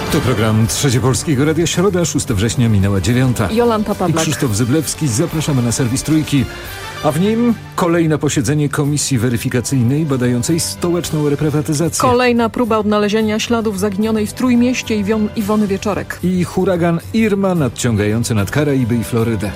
To program Trzecie Polskiego Radia, środa, 6 września, minęła 9. Jolanta Pawlak i Krzysztof Zyblewski. Zapraszamy na serwis Trójki. A w nim kolejne posiedzenie komisji weryfikacyjnej badającej stołeczną reprywatyzację. Kolejna próba odnalezienia śladów zaginionej w Trójmieście Iwony Wieczorek. I huragan Irma nadciągający nad Karaiby i Florydę.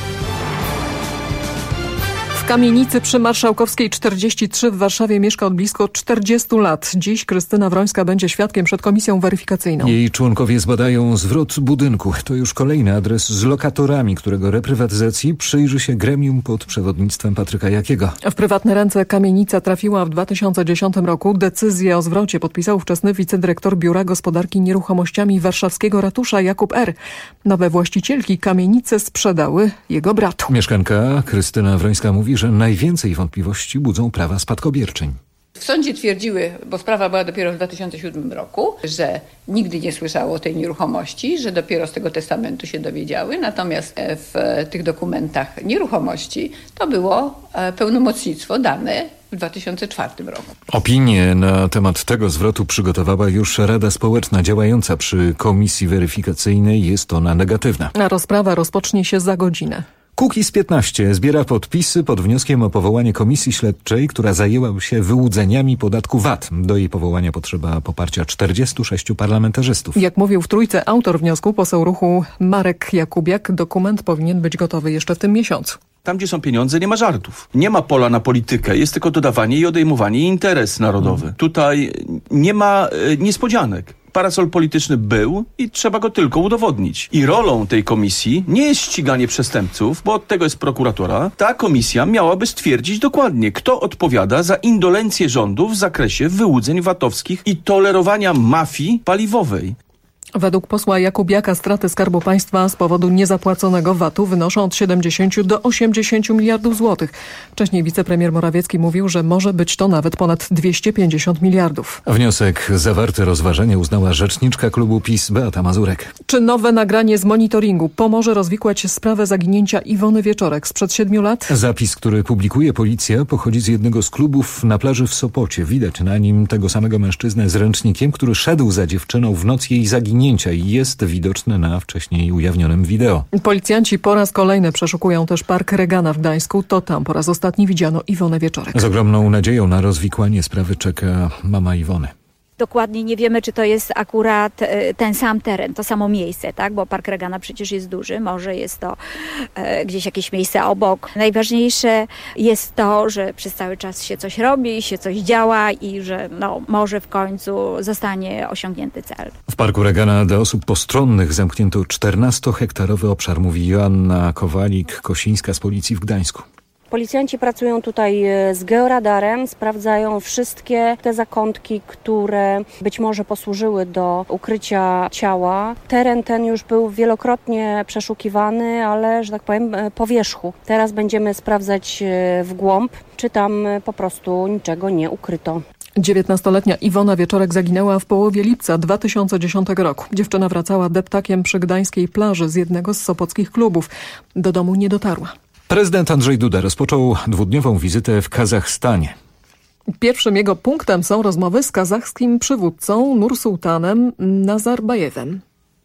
W kamienicy przy Marszałkowskiej 43 w Warszawie mieszka od blisko 40 lat. Dziś Krystyna Wrońska będzie świadkiem przed komisją weryfikacyjną. Jej członkowie zbadają zwrot budynku. To już kolejny adres z lokatorami, którego reprywatyzacji przyjrzy się gremium pod przewodnictwem Patryka Jakiego. W prywatne ręce kamienica trafiła w 2010 roku. Decyzję o zwrocie podpisał ówczesny wicedyrektor Biura Gospodarki Nieruchomościami warszawskiego ratusza Jakub R. Nowe właścicielki kamienice sprzedały jego bratu. Mieszkanka Krystyna Wrońska mówi, że najwięcej wątpliwości budzą prawa spadkobierczyń. W sądzie twierdziły, bo sprawa była dopiero w 2007 roku, że nigdy nie słyszało o tej nieruchomości, że dopiero z tego testamentu się dowiedziały. Natomiast w tych dokumentach nieruchomości to było pełnomocnictwo dane w 2004 roku. Opinię na temat tego zwrotu przygotowała już Rada Społeczna działająca przy komisji weryfikacyjnej. Jest ona negatywna. A rozprawa rozpocznie się za godzinę. Kukiz15 zbiera podpisy pod wnioskiem o powołanie komisji śledczej, która zajęła się wyłudzeniami podatku VAT. Do jej powołania potrzeba poparcia 46 parlamentarzystów. Jak mówił w Trójce autor wniosku, poseł ruchu Marek Jakubiak, dokument powinien być gotowy jeszcze w tym miesiącu. Tam, gdzie są pieniądze, nie ma żartów. Nie ma pola na politykę, jest tylko dodawanie i odejmowanie i interes narodowy. Tutaj nie ma niespodzianek. Parasol polityczny był i trzeba go tylko udowodnić. I rolą tej komisji nie jest ściganie przestępców, bo od tego jest prokuratura. Ta komisja miałaby stwierdzić dokładnie, kto odpowiada za indolencję rządu w zakresie wyłudzeń VAT-owskich i tolerowania mafii paliwowej. Według posła Jakubiaka straty Skarbu Państwa z powodu niezapłaconego VAT-u wynoszą od 70 do 80 miliardów złotych. Wcześniej wicepremier Morawiecki mówił, że może być to nawet ponad 250 miliardów. Wniosek zawarty rozważenie uznała rzeczniczka klubu PiS Beata Mazurek. Czy nowe nagranie z monitoringu pomoże rozwikłać sprawę zaginięcia Iwony Wieczorek sprzed 7 lat? Zapis, który publikuje policja, pochodzi z jednego z klubów na plaży w Sopocie. Widać na nim tego samego mężczyznę z ręcznikiem, który szedł za dziewczyną w noc jej zaginięcia i jest widoczny na wcześniej ujawnionym wideo. Policjanci po raz kolejny przeszukują też Park Regana w Gdańsku. To tam po raz ostatni widziano Iwonę Wieczorek. Z ogromną nadzieją na rozwikłanie sprawy czeka mama Iwony. Dokładnie nie wiemy, czy to jest akurat ten sam teren, to samo miejsce, tak? Bo Park Regana przecież jest duży, może jest to gdzieś jakieś miejsce obok. Najważniejsze jest to, że przez cały czas się coś robi, się coś działa i że może w końcu zostanie osiągnięty cel. W Parku Regana dla osób postronnych zamknięto 14-hektarowy obszar, mówi Joanna Kowalik-Kosińska z policji w Gdańsku. Policjanci pracują tutaj z georadarem, sprawdzają wszystkie te zakątki, które być może posłużyły do ukrycia ciała. Teren ten już był wielokrotnie przeszukiwany, ale, że tak powiem, po wierzchu. Teraz będziemy sprawdzać w głąb, czy tam po prostu niczego nie ukryto. 19-letnia Iwona Wieczorek zaginęła w połowie lipca 2010 roku. Dziewczyna wracała deptakiem przy gdańskiej plaży z jednego z sopockich klubów. Do domu nie dotarła. Prezydent Andrzej Duda rozpoczął dwudniową wizytę w Kazachstanie. Pierwszym jego punktem są rozmowy z kazachskim przywódcą Nursultanem Nazarbajewem.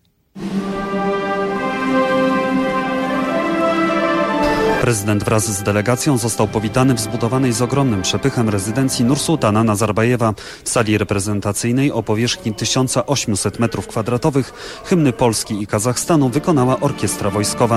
Prezydent wraz z delegacją został powitany w zbudowanej z ogromnym przepychem rezydencji Nursultana Nazarbajewa. W sali reprezentacyjnej o powierzchni 1800 m2 hymny Polski i Kazachstanu wykonała orkiestra wojskowa.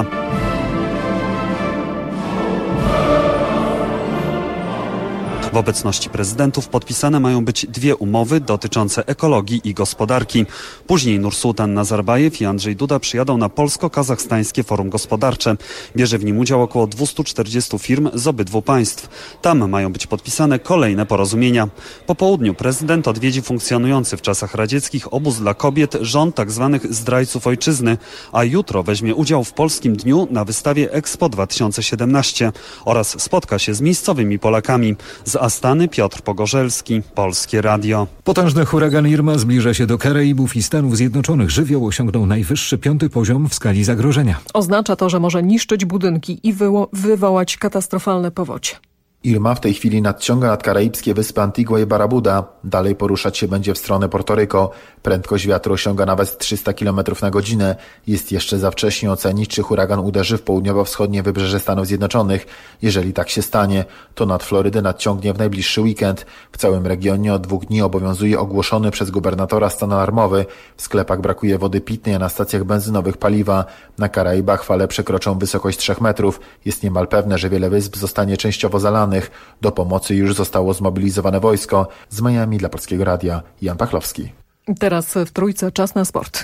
W obecności prezydentów podpisane mają być 2 umowy dotyczące ekologii i gospodarki. Później Nursultan Nazarbajew i Andrzej Duda przyjadą na Polsko-Kazachstańskie Forum Gospodarcze. Bierze w nim udział około 240 firm z obydwu państw. Tam mają być podpisane kolejne porozumienia. Po południu prezydent odwiedzi funkcjonujący w czasach radzieckich obóz dla kobiet, żon tzw. zdrajców ojczyzny, a jutro weźmie udział w Polskim Dniu na wystawie Expo 2017 oraz spotka się z miejscowymi Polakami. Z Astany Piotr Pogorzelski, Polskie Radio. Potężny huragan Irma zbliża się do Karaibów i Stanów Zjednoczonych. Żywioł osiągnął najwyższy 5. poziom w skali zagrożenia. Oznacza to, że może niszczyć budynki i wywołać katastrofalne powodzie. Irma w tej chwili nadciąga nad karaibskie wyspy Antigua i Barbuda. Dalej poruszać się będzie w stronę Porto-Rico. Prędkość wiatru osiąga nawet 300 km na godzinę. Jest jeszcze za wcześnie ocenić, czy huragan uderzy w południowo-wschodnie wybrzeże Stanów Zjednoczonych. Jeżeli tak się stanie, to nad Florydę nadciągnie w najbliższy weekend. W całym regionie od 2 dni obowiązuje ogłoszony przez gubernatora stan alarmowy. W sklepach brakuje wody pitnej, a na stacjach benzynowych paliwa. Na Karaibach fale przekroczą wysokość 3 metrów. Jest niemal pewne, że wiele wysp zostanie częściowo zalanych. Do pomocy już zostało zmobilizowane wojsko. Z Miami dla Polskiego Radia Jan Pachlowski. Teraz w Trójce czas na sport.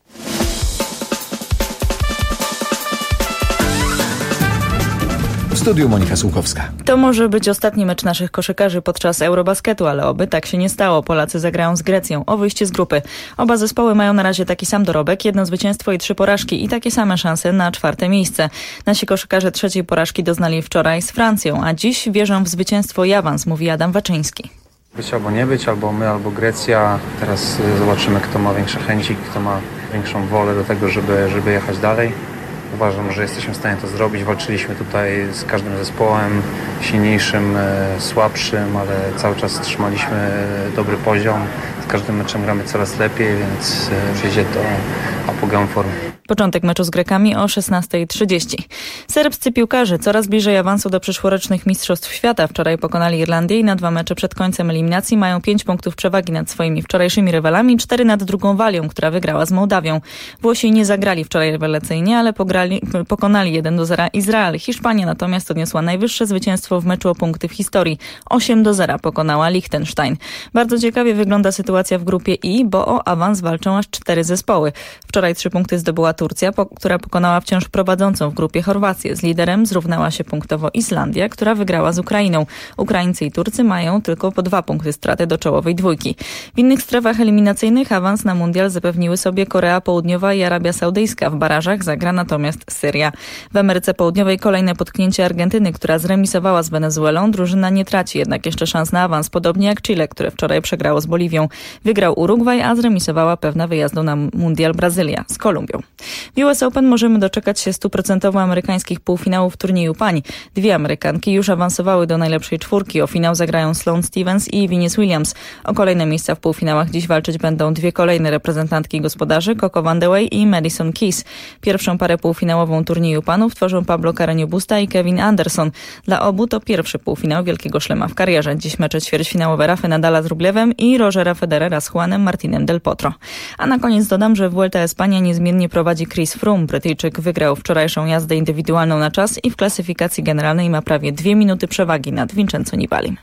W studiu Monika Słuchowska. To może być ostatni mecz naszych koszykarzy podczas Eurobasketu, ale oby tak się nie stało. Polacy zagrają z Grecją o wyjście z grupy. Oba zespoły mają na razie taki sam dorobek, 1 zwycięstwo i 3 porażki i takie same szanse na 4. miejsce. Nasi koszykarze 3. porażki doznali wczoraj z Francją, a dziś wierzą w zwycięstwo i awans, mówi Adam Waczyński. Być albo nie być, albo my, albo Grecja. Teraz zobaczymy, kto ma większe chęci, kto ma większą wolę do tego, żeby jechać dalej. Uważam, że jesteśmy w stanie to zrobić. Walczyliśmy tutaj z każdym zespołem, silniejszym, słabszym, ale cały czas trzymaliśmy dobry poziom. Z każdym meczem gramy coraz lepiej, więc przyjdzie to apogeum formy. Początek meczu z Grekami o 16:30. Serbscy piłkarze coraz bliżej awansu do przyszłorocznych Mistrzostw Świata. Wczoraj pokonali Irlandię i na 2 mecze przed końcem eliminacji mają 5 punktów przewagi nad swoimi wczorajszymi rywalami, 4 nad drugą Walią, która wygrała z Mołdawią. Włosi nie zagrali wczoraj rewelacyjnie, ale pokonali 1-0 Izrael. Hiszpania natomiast odniosła najwyższe zwycięstwo w meczu o punkty w historii. 8-0 pokonała Liechtenstein. Bardzo ciekawie wygląda sytuacja w grupie I, bo o awans walczą aż 4 zespoły. Wczoraj 3 punkty zdobyła Turcja, która pokonała wciąż prowadzącą w grupie Chorwację. Z liderem zrównała się punktowo Islandia, która wygrała z Ukrainą. Ukraińcy i Turcy mają tylko po 2 punkty straty do czołowej dwójki. W innych strefach eliminacyjnych awans na mundial zapewniły sobie Korea Południowa i Arabia Saudyjska. W barażach zagra natomiast Syria. W Ameryce Południowej kolejne potknięcie Argentyny, która zremisowała z Wenezuelą. Drużyna nie traci jednak jeszcze szans na awans, podobnie jak Chile, które wczoraj przegrało z Boliwią. Wygrał Urugwaj, a zremisowała pewna wyjazdu na mundial Brazylia z Kolumbią. W US Open możemy doczekać się 100% amerykańskich półfinałów turnieju pań. 2 Amerykanki już awansowały do najlepszej 4. O finał zagrają Sloane Stephens i Venus Williams. O kolejne miejsca w półfinałach dziś walczyć będą 2 kolejne reprezentantki gospodarzy, Coco Vandeweghe i Madison Keys. Pierwszą parę półfinałową turnieju panów tworzą Pablo Carreño Busta i Kevin Anderson. Dla obu to pierwszy półfinał Wielkiego Szlema w karierze. Dziś mecze ćwierćfinałowe Rafy Nadala z Rublewem i Rogera Federera z Juanem Martinem del Potro. A na koniec dodam, że Vuelta a España niezmiennie prowadzi Chris Froome. Brytyjczyk wygrał wczorajszą jazdę indywidualną na czas i w klasyfikacji generalnej ma prawie 2 minuty przewagi nad Vincenzo Nibalim.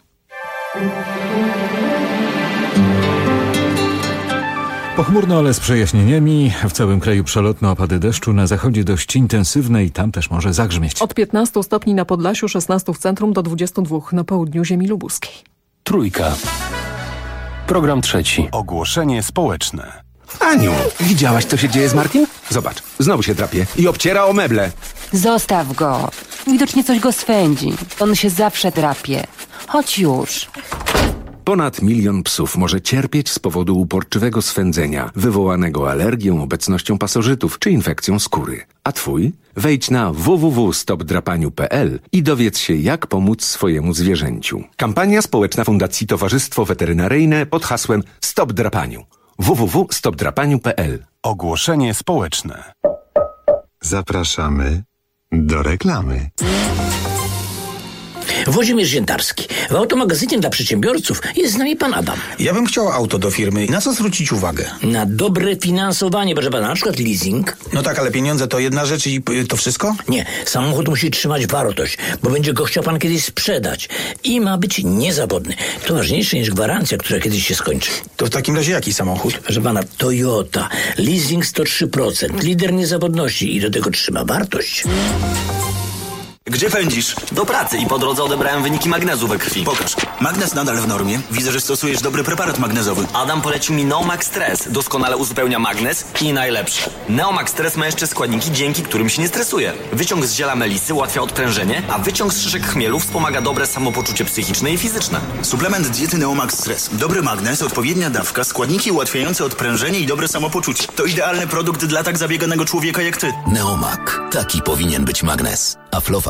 Pochmurno, ale z przejaśnieniami. W całym kraju przelotne opady deszczu. Na zachodzie dość intensywne i tam też może zagrzmieć. Od 15 stopni na Podlasiu, 16 w centrum do 22 na południu ziemi lubuskiej. Trójka. Program 3. Ogłoszenie społeczne. Aniu, widziałaś, co się dzieje z Martim? Zobacz, znowu się drapie i obciera o meble. Zostaw go. Widocznie coś go swędzi. On się zawsze drapie. Chodź już. Ponad 1 milion psów może cierpieć z powodu uporczywego swędzenia, wywołanego alergią, obecnością pasożytów czy infekcją skóry. A twój? Wejdź na www.stopdrapaniu.pl i dowiedz się, jak pomóc swojemu zwierzęciu. Kampania społeczna Fundacji Towarzystwo Weterynaryjne pod hasłem Stop Drapaniu. www.stopdrapaniu.pl. Ogłoszenie społeczne. Zapraszamy do reklamy. Włodzimierz Ziętarski. W automagazynie dla przedsiębiorców jest z nami pan Adam. Ja bym chciał auto do firmy. Na co zwrócić uwagę? Na dobre finansowanie, proszę pana, na przykład leasing. No tak, ale pieniądze to jedna rzecz i to wszystko? Nie, samochód musi trzymać wartość, bo będzie go chciał pan kiedyś sprzedać. I ma być niezawodny. To ważniejsze niż gwarancja, która kiedyś się skończy. To w takim razie jaki samochód? Proszę pana, Toyota. Leasing 103%. Lider niezawodności i do tego trzyma wartość. Gdzie pędzisz? Do pracy i po drodze odebrałem wyniki magnezu we krwi. Pokaż. Magnez nadal w normie. Widzę, że stosujesz dobry preparat magnezowy. Adam polecił mi Neomax Stress. Doskonale uzupełnia magnez i najlepsze. Neomax Stress ma jeszcze składniki, dzięki którym się nie stresuje. Wyciąg z ziela melisy ułatwia odprężenie, a wyciąg z szyszek chmielu wspomaga dobre samopoczucie psychiczne i fizyczne. Suplement diety Neomax Stress. Dobry magnez, odpowiednia dawka, składniki ułatwiające odprężenie i dobre samopoczucie. To idealny produkt dla tak zabieganego człowieka jak ty. Neomak. Taki powinien być magnez. Aflofarm.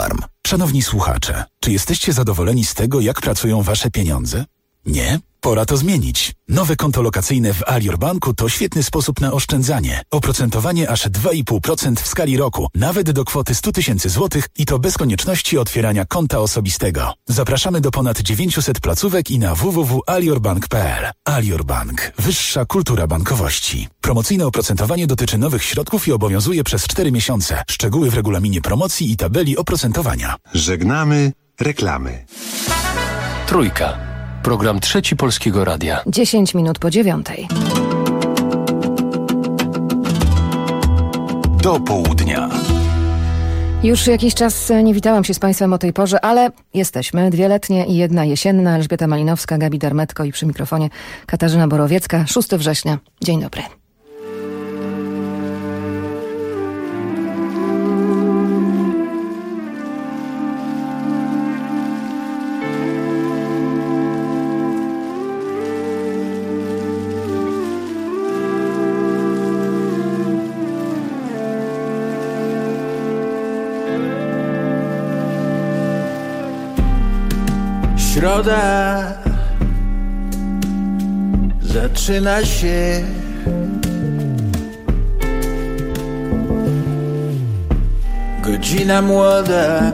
Alarm. Szanowni słuchacze, czy jesteście zadowoleni z tego, jak pracują wasze pieniądze? Nie? Pora to zmienić. Nowe konto lokacyjne w Alior Banku to świetny sposób na oszczędzanie. Oprocentowanie aż 2,5% w skali roku, nawet do kwoty 100 000 złotych i to bez konieczności otwierania konta osobistego. Zapraszamy do ponad 900 placówek i na www.aliorbank.pl. Alior Bank. Wyższa kultura bankowości. Promocyjne oprocentowanie dotyczy nowych środków i obowiązuje przez 4 miesiące. Szczegóły w regulaminie promocji i tabeli oprocentowania. Żegnamy reklamy. Trójka. Program Trzeci Polskiego Radia. 10 minut po 9:00. Do południa. Już jakiś czas nie witałam się z Państwem o tej porze, ale jesteśmy. 2 letnie i 1 jesienna. Elżbieta Malinowska, Gabi Darmetko i przy mikrofonie Katarzyna Borowiecka. 6 września. Dzień dobry. Środa zaczyna się, godzina młoda,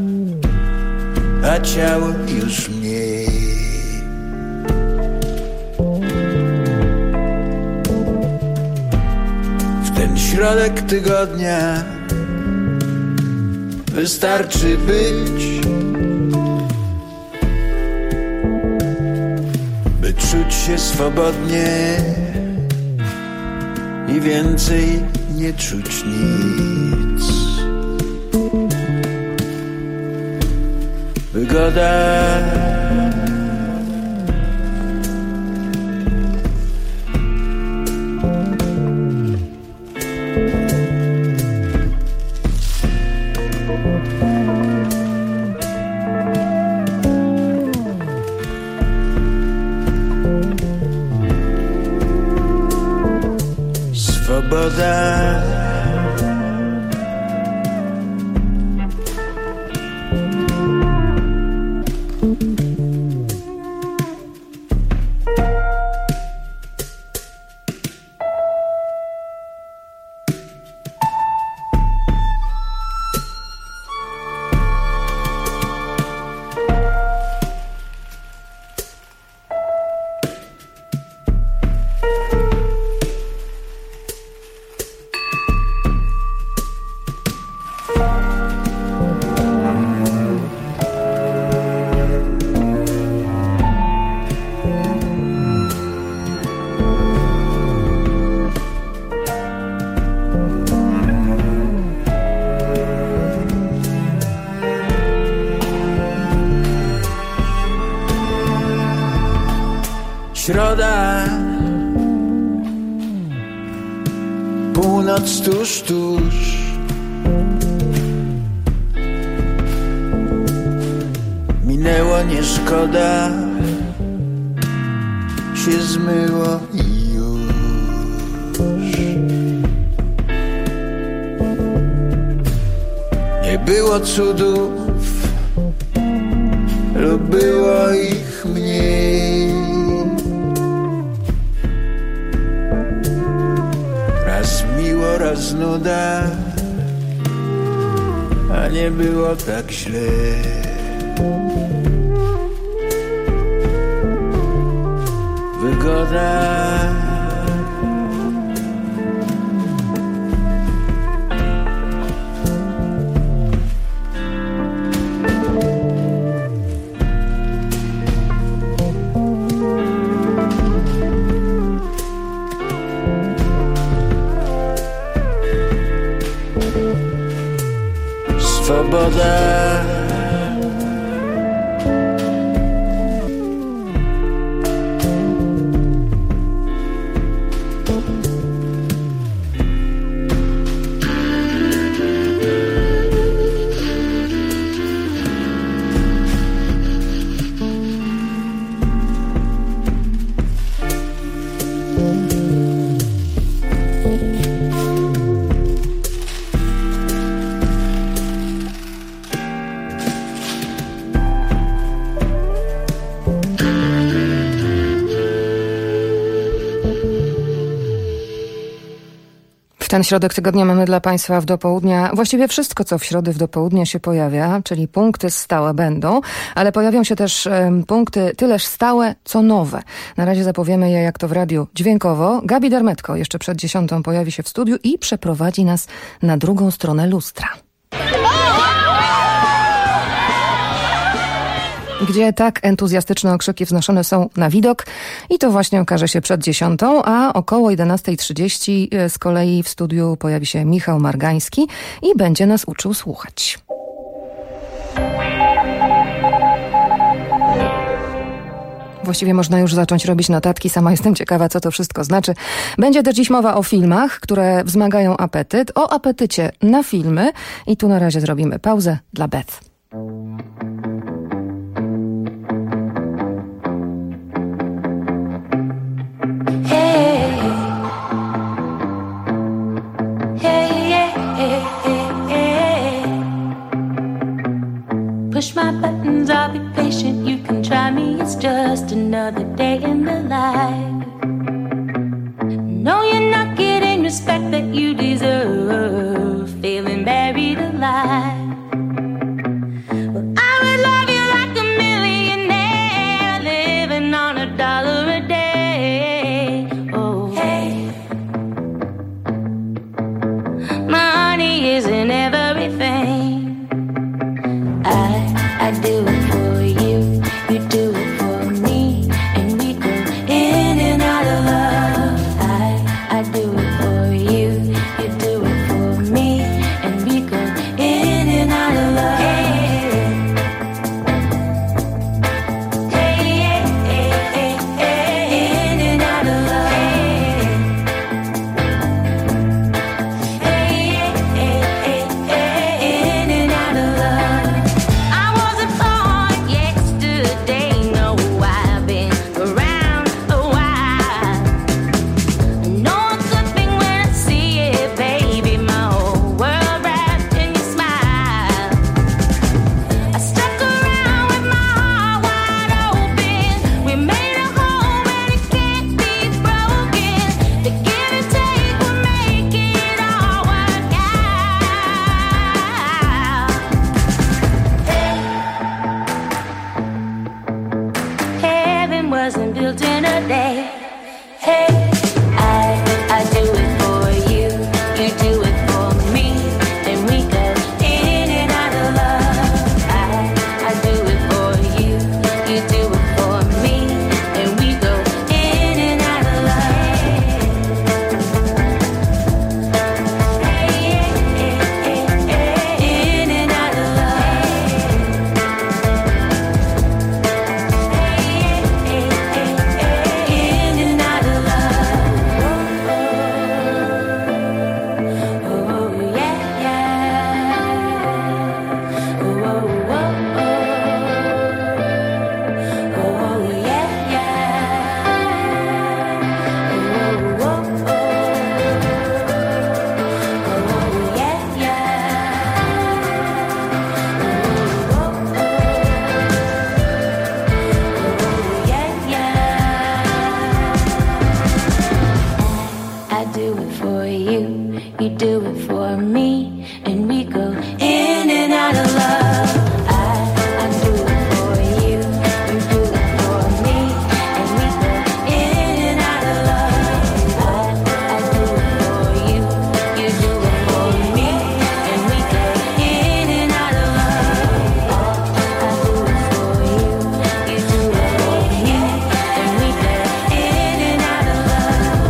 a ciało już mniej. W ten środek tygodnia wystarczy być, by czuć się swobodnie i więcej nie czuć nic. Wygoda swoboda. Środa, północ tuż, tuż. Minęło, nie szkoda, się zmyło i już. Nie było cudów, lub było ich mniej. Raz miło, raz nuda, a nie było tak źle. Wygoda. Swoboda. W ten środek tygodnia mamy dla Państwa w do południa właściwie wszystko, co w środę w do południa się pojawia, czyli punkty stałe będą, ale pojawią się też punkty tyleż stałe, co nowe. Na razie zapowiemy je, jak to w radiu, dźwiękowo. Gabi Darmetko jeszcze przed 10 pojawi się w studiu i przeprowadzi nas na drugą stronę lustra. Gdzie tak entuzjastyczne okrzyki wznoszone są na widok i to właśnie okaże się przed 10, a około 11:30 z kolei w studiu pojawi się Michał Margański i będzie nas uczył słuchać. Właściwie można już zacząć robić notatki, sama jestem ciekawa, co to wszystko znaczy. Będzie też dziś mowa o filmach, które wzmagają apetyt, o apetycie na filmy i tu na razie zrobimy pauzę dla Beth. Push my buttons, I'll be patient, you can try me, it's just another day in the life. No, you're not getting respect that you deserve, feeling buried alive. Well, I would love you like a millionaire, living on $1 a day. Oh, hey, my honey isn't everything. I do it for you, you do it for me, and we go in and out of love. I do it for you, you do it for me, and we go in and out of love. Hey, hey, hey, hey, in and out of love. Hey, hey, hey, hey, in and out of love. Wasn't built in a day. Hey, I do it for you, you do it for me, and we go in and out of love. I do it for you, you do it for me, and we go in and out of love. Hey, hey, hey, hey, in and out of love. I do it for you, you do it for me, and we go in and out of love. I do it for you, you do it for me, and we go in and out of love. I do it for you, you do it for me, and we go in and out of love. I do it for you, you do it for me, and we go in and out of love.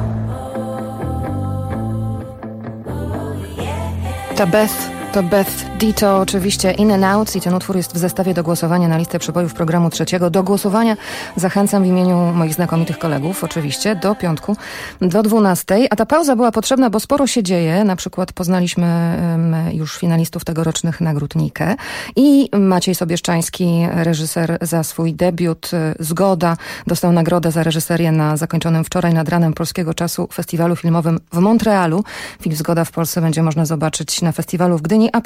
To Beth Ditto, oczywiście In and Out, i ten utwór jest w zestawie do głosowania na listę przebojów programu 3. Do głosowania zachęcam w imieniu moich znakomitych kolegów, oczywiście, do piątku, do 12. A ta pauza była potrzebna, bo sporo się dzieje. Na przykład poznaliśmy już finalistów tegorocznych nagród Nike i Maciej Sobieszczański, reżyser, za swój debiut Zgoda, dostał nagrodę za reżyserię na zakończonym wczoraj nad ranem polskiego czasu festiwalu filmowym w Montrealu. Film Zgoda w Polsce będzie można zobaczyć na festiwalu w Gdyni, a potem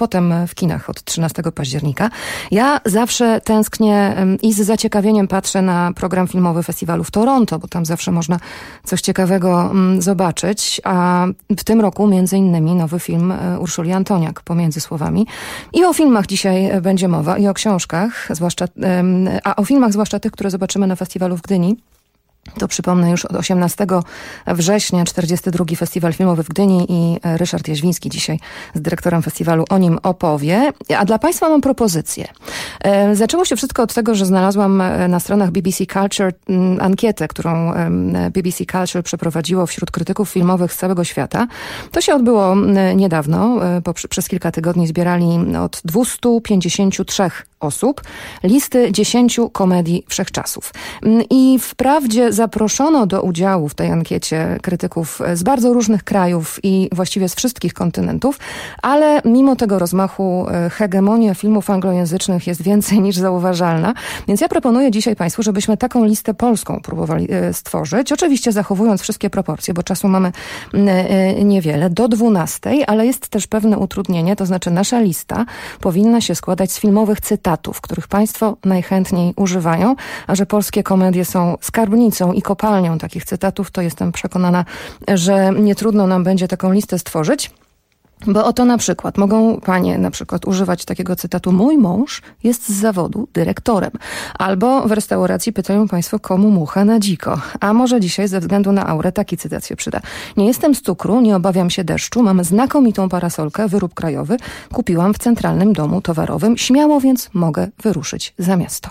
w kinach od 13 października. Ja zawsze tęsknię i z zaciekawieniem patrzę na program filmowy festiwalu w Toronto, bo tam zawsze można coś ciekawego zobaczyć. A w tym roku między innymi nowy film Urszuli Antoniak, Pomiędzy słowami. I o filmach dzisiaj będzie mowa i o książkach, a o filmach zwłaszcza tych, które zobaczymy na festiwalu w Gdyni. To przypomnę już od 18 września 42. Festiwal Filmowy w Gdyni i Ryszard Jaźwiński dzisiaj z dyrektorem festiwalu o nim opowie. A dla Państwa mam propozycję. Zaczęło się wszystko od tego, że znalazłam na stronach BBC Culture ankietę, którą BBC Culture przeprowadziło wśród krytyków filmowych z całego świata. To się odbyło niedawno, bo przez kilka tygodni zbierali od 253 osób listy 10 komedii wszechczasów. I wprawdzie zaproszono do udziału w tej ankiecie krytyków z bardzo różnych krajów i właściwie z wszystkich kontynentów, ale mimo tego rozmachu hegemonia filmów anglojęzycznych jest więcej niż zauważalna. Więc ja proponuję dzisiaj Państwu, żebyśmy taką listę polską próbowali stworzyć. Oczywiście zachowując wszystkie proporcje, bo czasu mamy niewiele, do 12, ale jest też pewne utrudnienie, to znaczy nasza lista powinna się składać z filmowych cytatów, których Państwo najchętniej używają, a że polskie komedie są skarbnicą i kopalnią takich cytatów, to jestem przekonana, że nie trudno nam będzie taką listę stworzyć. Bo oto na przykład mogą panie na przykład używać takiego cytatu: mój mąż jest z zawodu dyrektorem. Albo w restauracji pytają państwo, komu mucha na dziko. A może dzisiaj ze względu na aurę taki cytat się przyda. Nie jestem z cukru, nie obawiam się deszczu, mam znakomitą parasolkę, wyrób krajowy. Kupiłam w Centralnym Domu Towarowym. Śmiało więc mogę wyruszyć za miasto.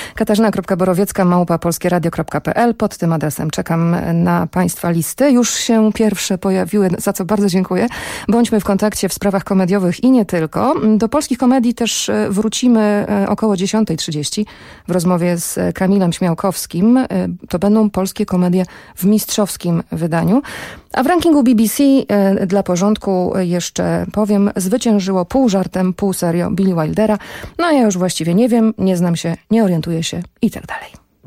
Katarzyna.borowiecka@polskieradio.pl. Pod tym adresem czekam na Państwa listy. Już się pierwsze pojawiły, za co bardzo dziękuję. Bądźmy w kontakcie w sprawach komediowych i nie tylko. Do polskich komedii też wrócimy około 10:30 w rozmowie z Kamilem Śmiałkowskim. To będą polskie komedie w mistrzowskim wydaniu. A w rankingu BBC dla porządku jeszcze powiem, zwyciężyło pół żartem, pół serio Billy Wildera. No ja już właściwie nie wiem, nie znam się, nie orientuję się i tak dalej.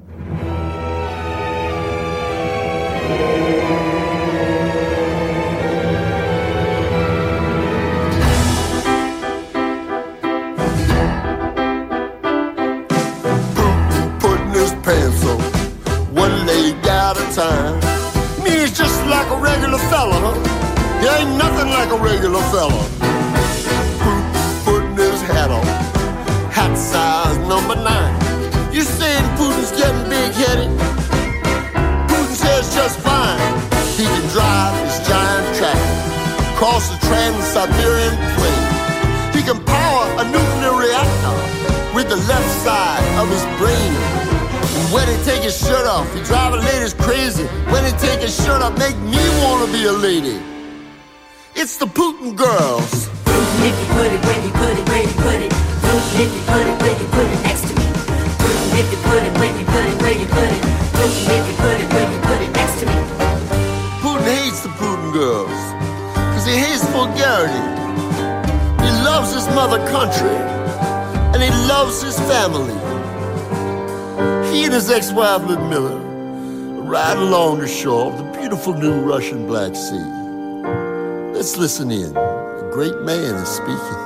Putting his pants on, one leg at a time. Me is just like a regular fella, huh? He ain't nothing like a regular fella. Putting his hat on, hat size number 9. You saying Putin's getting big-headed? Putin says just fine. He can drive his giant tractor across the Trans-Siberian Plain. He can power a nuclear reactor with the left side of his brain. When he take his shirt off, he drive a ladies crazy. When he take his shirt off, make me wanna be a lady. It's the Putin girls. Putin, if you put it, when you put it, where you put it. Putin, if you put it, when you put it next to me. Putin, if you put it, when you put it, where you put it. Putin, if you put it, when you put it next to me. Putin hates the Putin girls, cause he hates vulgarity. He loves his mother country, and he loves his family. He and his ex-wife Ludmilla ride along the shore of the beautiful new Russian Black Sea. Let's listen in. A great man is speaking.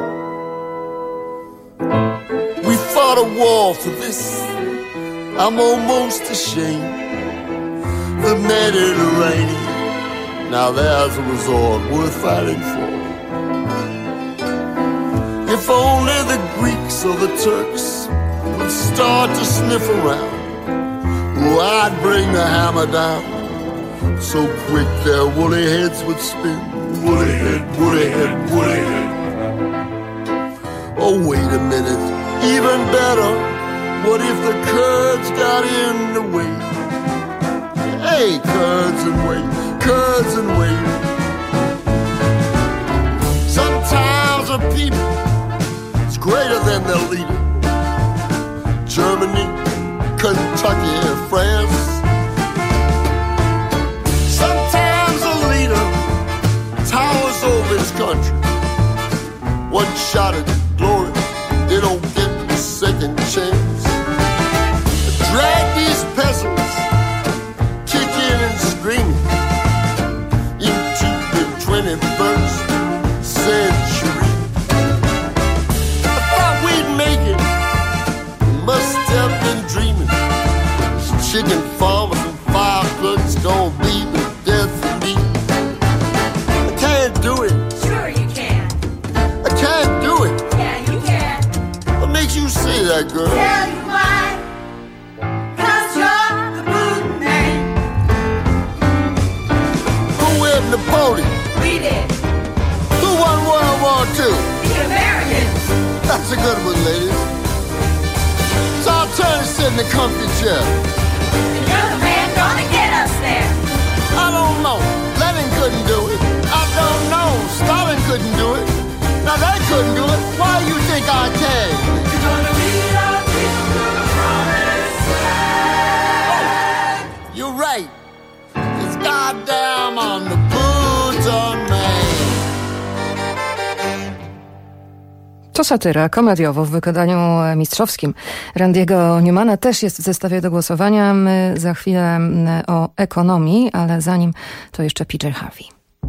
We fought a war for this. I'm almost ashamed. The Mediterranean. Now there's a resort worth fighting for. If only the Greeks or the Turks would start to sniff around, oh, I'd bring the hammer down. So quick their woolly heads would spin. Woolly head, woolly head, woolly head. Oh, wait a minute, even better. What if the Kurds got in the way? Hey, Kurds and wait, Kurds and wait. Sometimes a people is greater than their leader. Germany, Kentucky, and France. Sometimes a leader towers over his country. One shot at glory, they don't get a second chance. Drag these peasants, kicking and screaming, into the 21st century. girl. Tell you why, 'cause you're the boot name. Who whipped Napoleon? We did. Who won World War II? The Americans. That's a good one, ladies. So I'll turn and sit in the comfy chair. And you're the man gonna get us there. I don't know. Lenin couldn't do it. I don't know. Stalin couldn't do it. Now they couldn't do it. Why you think I can? You're gonna lead our people to the promised land. You're right. It's goddamn on the boots on Maine. To satyra komediowo w wykonaniu mistrzowskim Randiego Newmana też jest w zestawie do głosowania. My za chwilę o ekonomii, ale zanim to jeszcze PJ Harvey.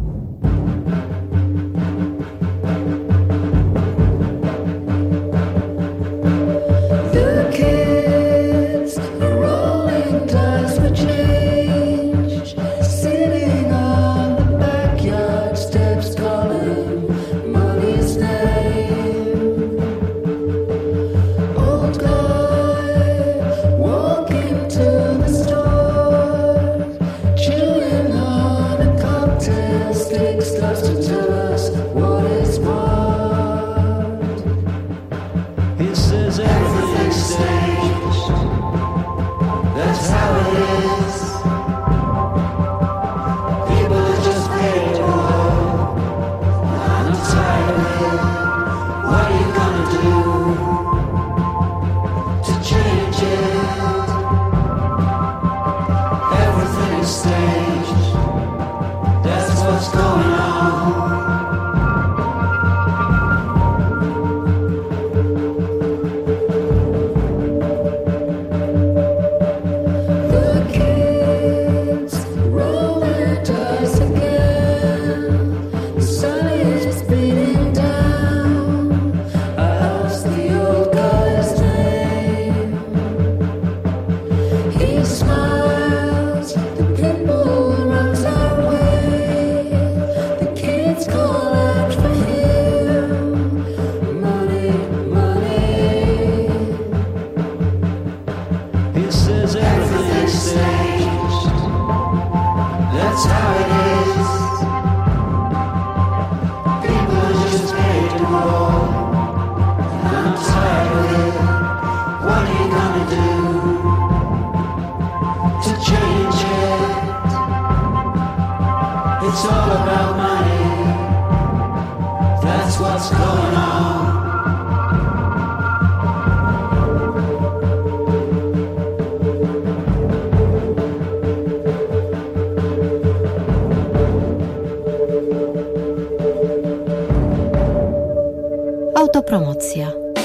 Autopromocja.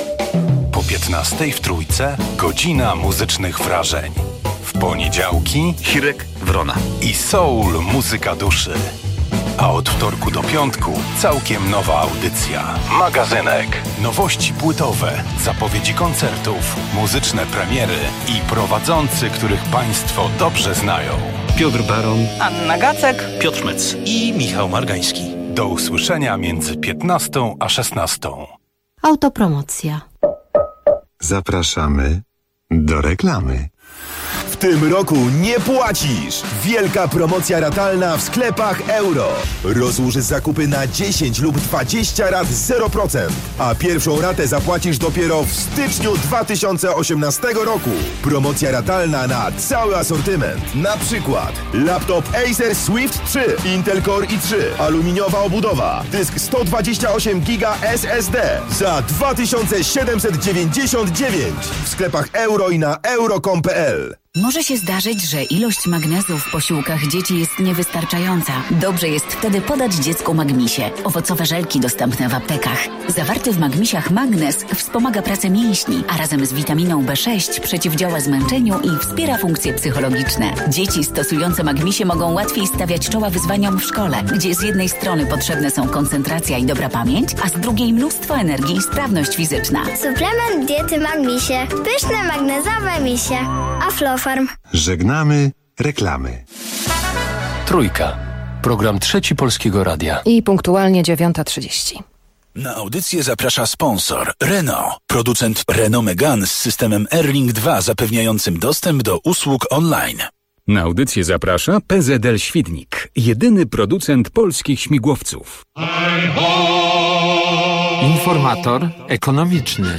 Po 15 w Trójce godzina muzycznych wrażeń. W poniedziałki Hirek Wrona i soul muzyka duszy. A od wtorku do piątku całkiem nowa audycja. Magazynek. Nowości płytowe, zapowiedzi koncertów, muzyczne premiery i prowadzący, których Państwo dobrze znają. Piotr Baron, Anna Gacek, Piotr Mec i Michał Margański. Do usłyszenia między 15 a 16. Autopromocja. Zapraszamy do reklamy. W tym roku nie płacisz! Wielka promocja ratalna w sklepach Euro. Rozłóż zakupy na 10 lub 20 rat 0%, a pierwszą ratę zapłacisz dopiero w styczniu 2018 roku. Promocja ratalna na cały asortyment. Na przykład laptop Acer Swift 3, Intel Core i3, aluminiowa obudowa, dysk 128 GB SSD za 2799 w sklepach Euro i na euro.com.pl. Może się zdarzyć, że ilość magnezu w posiłkach dzieci jest niewystarczająca. Dobrze jest wtedy podać dziecku Magmisie. Owocowe żelki dostępne w aptekach. Zawarty w Magmisiach magnez wspomaga pracę mięśni, a razem z witaminą B6 przeciwdziała zmęczeniu i wspiera funkcje psychologiczne. Dzieci stosujące Magmisie mogą łatwiej stawiać czoła wyzwaniom w szkole, gdzie z jednej strony potrzebne są koncentracja i dobra pamięć, a z drugiej mnóstwo energii i sprawność fizyczna. Suplement diety Magmisie. Pyszne magnezowe misie. Aflofarm. Żegnamy reklamy. Trójka. Program Trzeci Polskiego Radia. I punktualnie 9:30. Na audycję zaprasza sponsor Renault, producent Renault Megane z systemem Airlink 2 zapewniającym dostęp do usług online. Na audycję zaprasza PZL Świdnik, jedyny producent polskich śmigłowców. Informator ekonomiczny.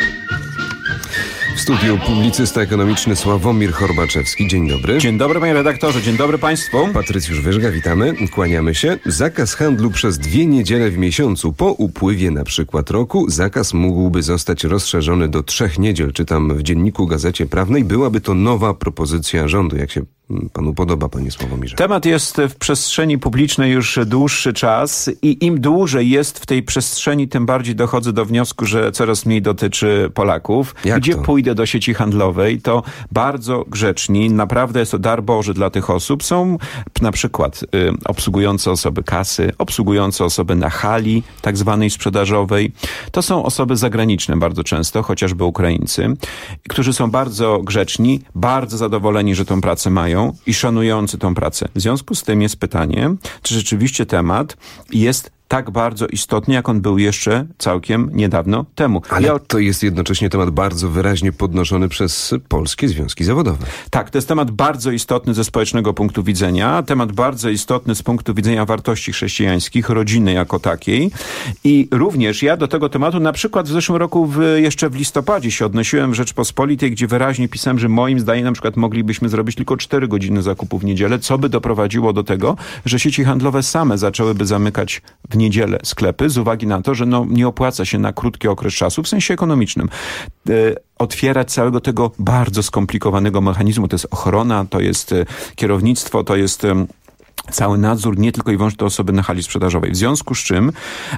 W studiu publicysta ekonomiczny Sławomir Horbaczewski. Dzień dobry. Dzień dobry, panie redaktorze. Dzień dobry państwu. Patrycjusz Wyżga, witamy. Kłaniamy się. Zakaz handlu przez 2 niedziele w miesiącu. Po upływie na przykład roku zakaz mógłby zostać rozszerzony do 3 niedziel. Czytam w Dzienniku Gazecie Prawnej. Byłaby to nowa propozycja rządu. Jak się panu podoba, panie Sławomirze? Temat jest w przestrzeni publicznej już dłuższy czas i im dłużej jest w tej przestrzeni, tym bardziej dochodzę do wniosku, że coraz mniej dotyczy Polaków. Gdzie pójdę do sieci handlowej, to bardzo grzeczni, naprawdę jest to dar Boży dla tych osób. Są na przykład obsługujące osoby kasy, obsługujące osoby na hali tak zwanej sprzedażowej. To są osoby zagraniczne bardzo często, chociażby Ukraińcy, którzy są bardzo grzeczni, bardzo zadowoleni, że tą pracę mają i szanujący tą pracę. W związku z tym jest pytanie, czy rzeczywiście temat jest tak bardzo istotny, jak on był jeszcze całkiem niedawno temu. Ale to jest jednocześnie temat bardzo wyraźnie podnoszony przez polskie związki zawodowe. Tak, to jest temat bardzo istotny ze społecznego punktu widzenia, temat bardzo istotny z punktu widzenia wartości chrześcijańskich, rodziny jako takiej. I również ja do tego tematu na przykład w zeszłym roku jeszcze w listopadzie się odnosiłem w Rzeczpospolitej, gdzie wyraźnie pisałem, że moim zdaniem na przykład moglibyśmy zrobić tylko 4 godziny zakupu w niedzielę, co by doprowadziło do tego, że sieci handlowe same zaczęłyby zamykać w niedzielę sklepy z uwagi na to, że nie opłaca się na krótki okres czasu w sensie ekonomicznym otwierać całego tego bardzo skomplikowanego mechanizmu. To jest ochrona, to jest kierownictwo, to jest cały nadzór, nie tylko i wyłącznie do osoby na hali sprzedażowej. W związku z czym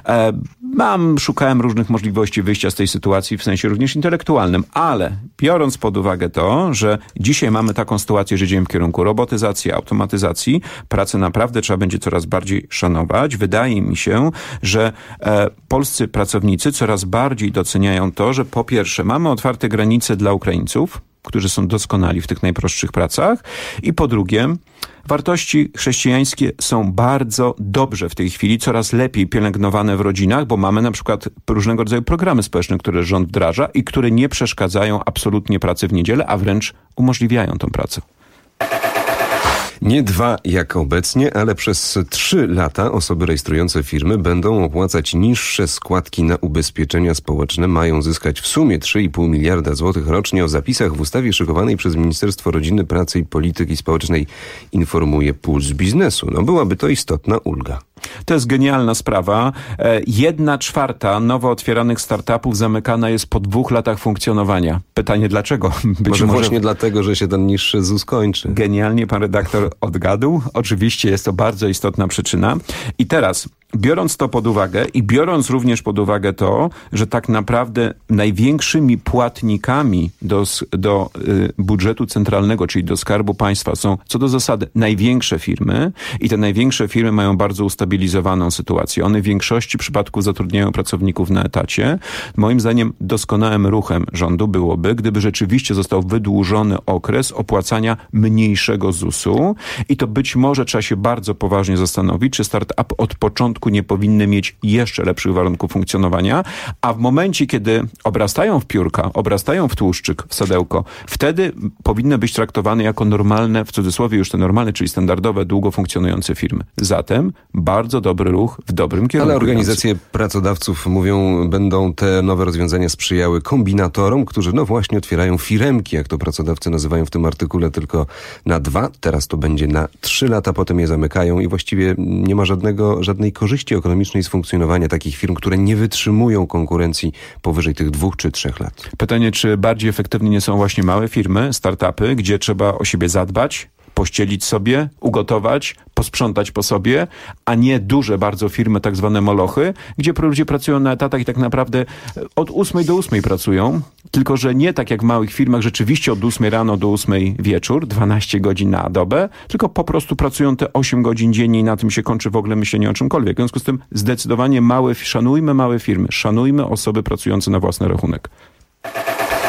szukałem różnych możliwości wyjścia z tej sytuacji w sensie również intelektualnym, ale biorąc pod uwagę to, że dzisiaj mamy taką sytuację, że idziemy w kierunku robotyzacji, automatyzacji, pracę naprawdę trzeba będzie coraz bardziej szanować. Wydaje mi się, że polscy pracownicy coraz bardziej doceniają to, że po pierwsze mamy otwarte granice dla Ukraińców, którzy są doskonali w tych najprostszych pracach i po drugie wartości chrześcijańskie są bardzo dobrze w tej chwili, coraz lepiej pielęgnowane w rodzinach, bo mamy na przykład różnego rodzaju programy społeczne, które rząd wdraża i które nie przeszkadzają absolutnie pracy w niedzielę, a wręcz umożliwiają tą pracę. Nie 2 jak obecnie, ale przez 3 lata osoby rejestrujące firmy będą opłacać niższe składki na ubezpieczenia społeczne. Mają zyskać w sumie 3,5 miliarda złotych rocznie. O zapisach w ustawie szykowanej przez Ministerstwo Rodziny, Pracy i Polityki Społecznej informuje Puls Biznesu. Byłaby to istotna ulga. To jest genialna sprawa. 1/4 nowo otwieranych startupów zamykana jest po 2 latach funkcjonowania. Pytanie dlaczego? Może właśnie dlatego, że się ten niższy ZUS kończy. Genialnie pan redaktor odgadł. Oczywiście jest to bardzo istotna przyczyna. I teraz, biorąc to pod uwagę i biorąc również pod uwagę to, że tak naprawdę największymi płatnikami do budżetu centralnego, czyli do Skarbu Państwa są co do zasady największe firmy i te największe firmy mają bardzo ustabilizowaną sytuację. One w większości przypadków zatrudniają pracowników na etacie. Moim zdaniem doskonałym ruchem rządu byłoby, gdyby rzeczywiście został wydłużony okres opłacania mniejszego ZUS-u i to być może trzeba się bardzo poważnie zastanowić, czy start-up od początku nie powinny mieć jeszcze lepszych warunków funkcjonowania, a w momencie, kiedy obrastają w piórka, obrastają w tłuszczyk, w sadełko, wtedy powinny być traktowane jako normalne, w cudzysłowie już te normalne, czyli standardowe, długo funkcjonujące firmy. Zatem bardzo dobry ruch w dobrym kierunku. Ale organizacje pracodawców mówią, będą te nowe rozwiązania sprzyjały kombinatorom, którzy właśnie otwierają firemki, jak to pracodawcy nazywają w tym artykule, tylko na 2, teraz to będzie na 3 lata, potem je zamykają i właściwie nie ma żadnej korzyści ekonomicznej z funkcjonowania takich firm, które nie wytrzymują konkurencji powyżej tych 2 czy 3 lat. Pytanie, czy bardziej efektywne nie są właśnie małe firmy, startupy, gdzie trzeba o siebie zadbać, pościelić sobie, ugotować, posprzątać po sobie, a nie duże bardzo firmy, tak zwane molochy, gdzie ludzie pracują na etatach i tak naprawdę od 8 do 8 pracują, tylko że nie tak jak w małych firmach, rzeczywiście od 8 rano do 8 wieczór, 12 godzin na dobę, tylko po prostu pracują te 8 godzin dziennie i na tym się kończy w ogóle myślenie o czymkolwiek. W związku z tym zdecydowanie szanujmy małe firmy, szanujmy osoby pracujące na własny rachunek.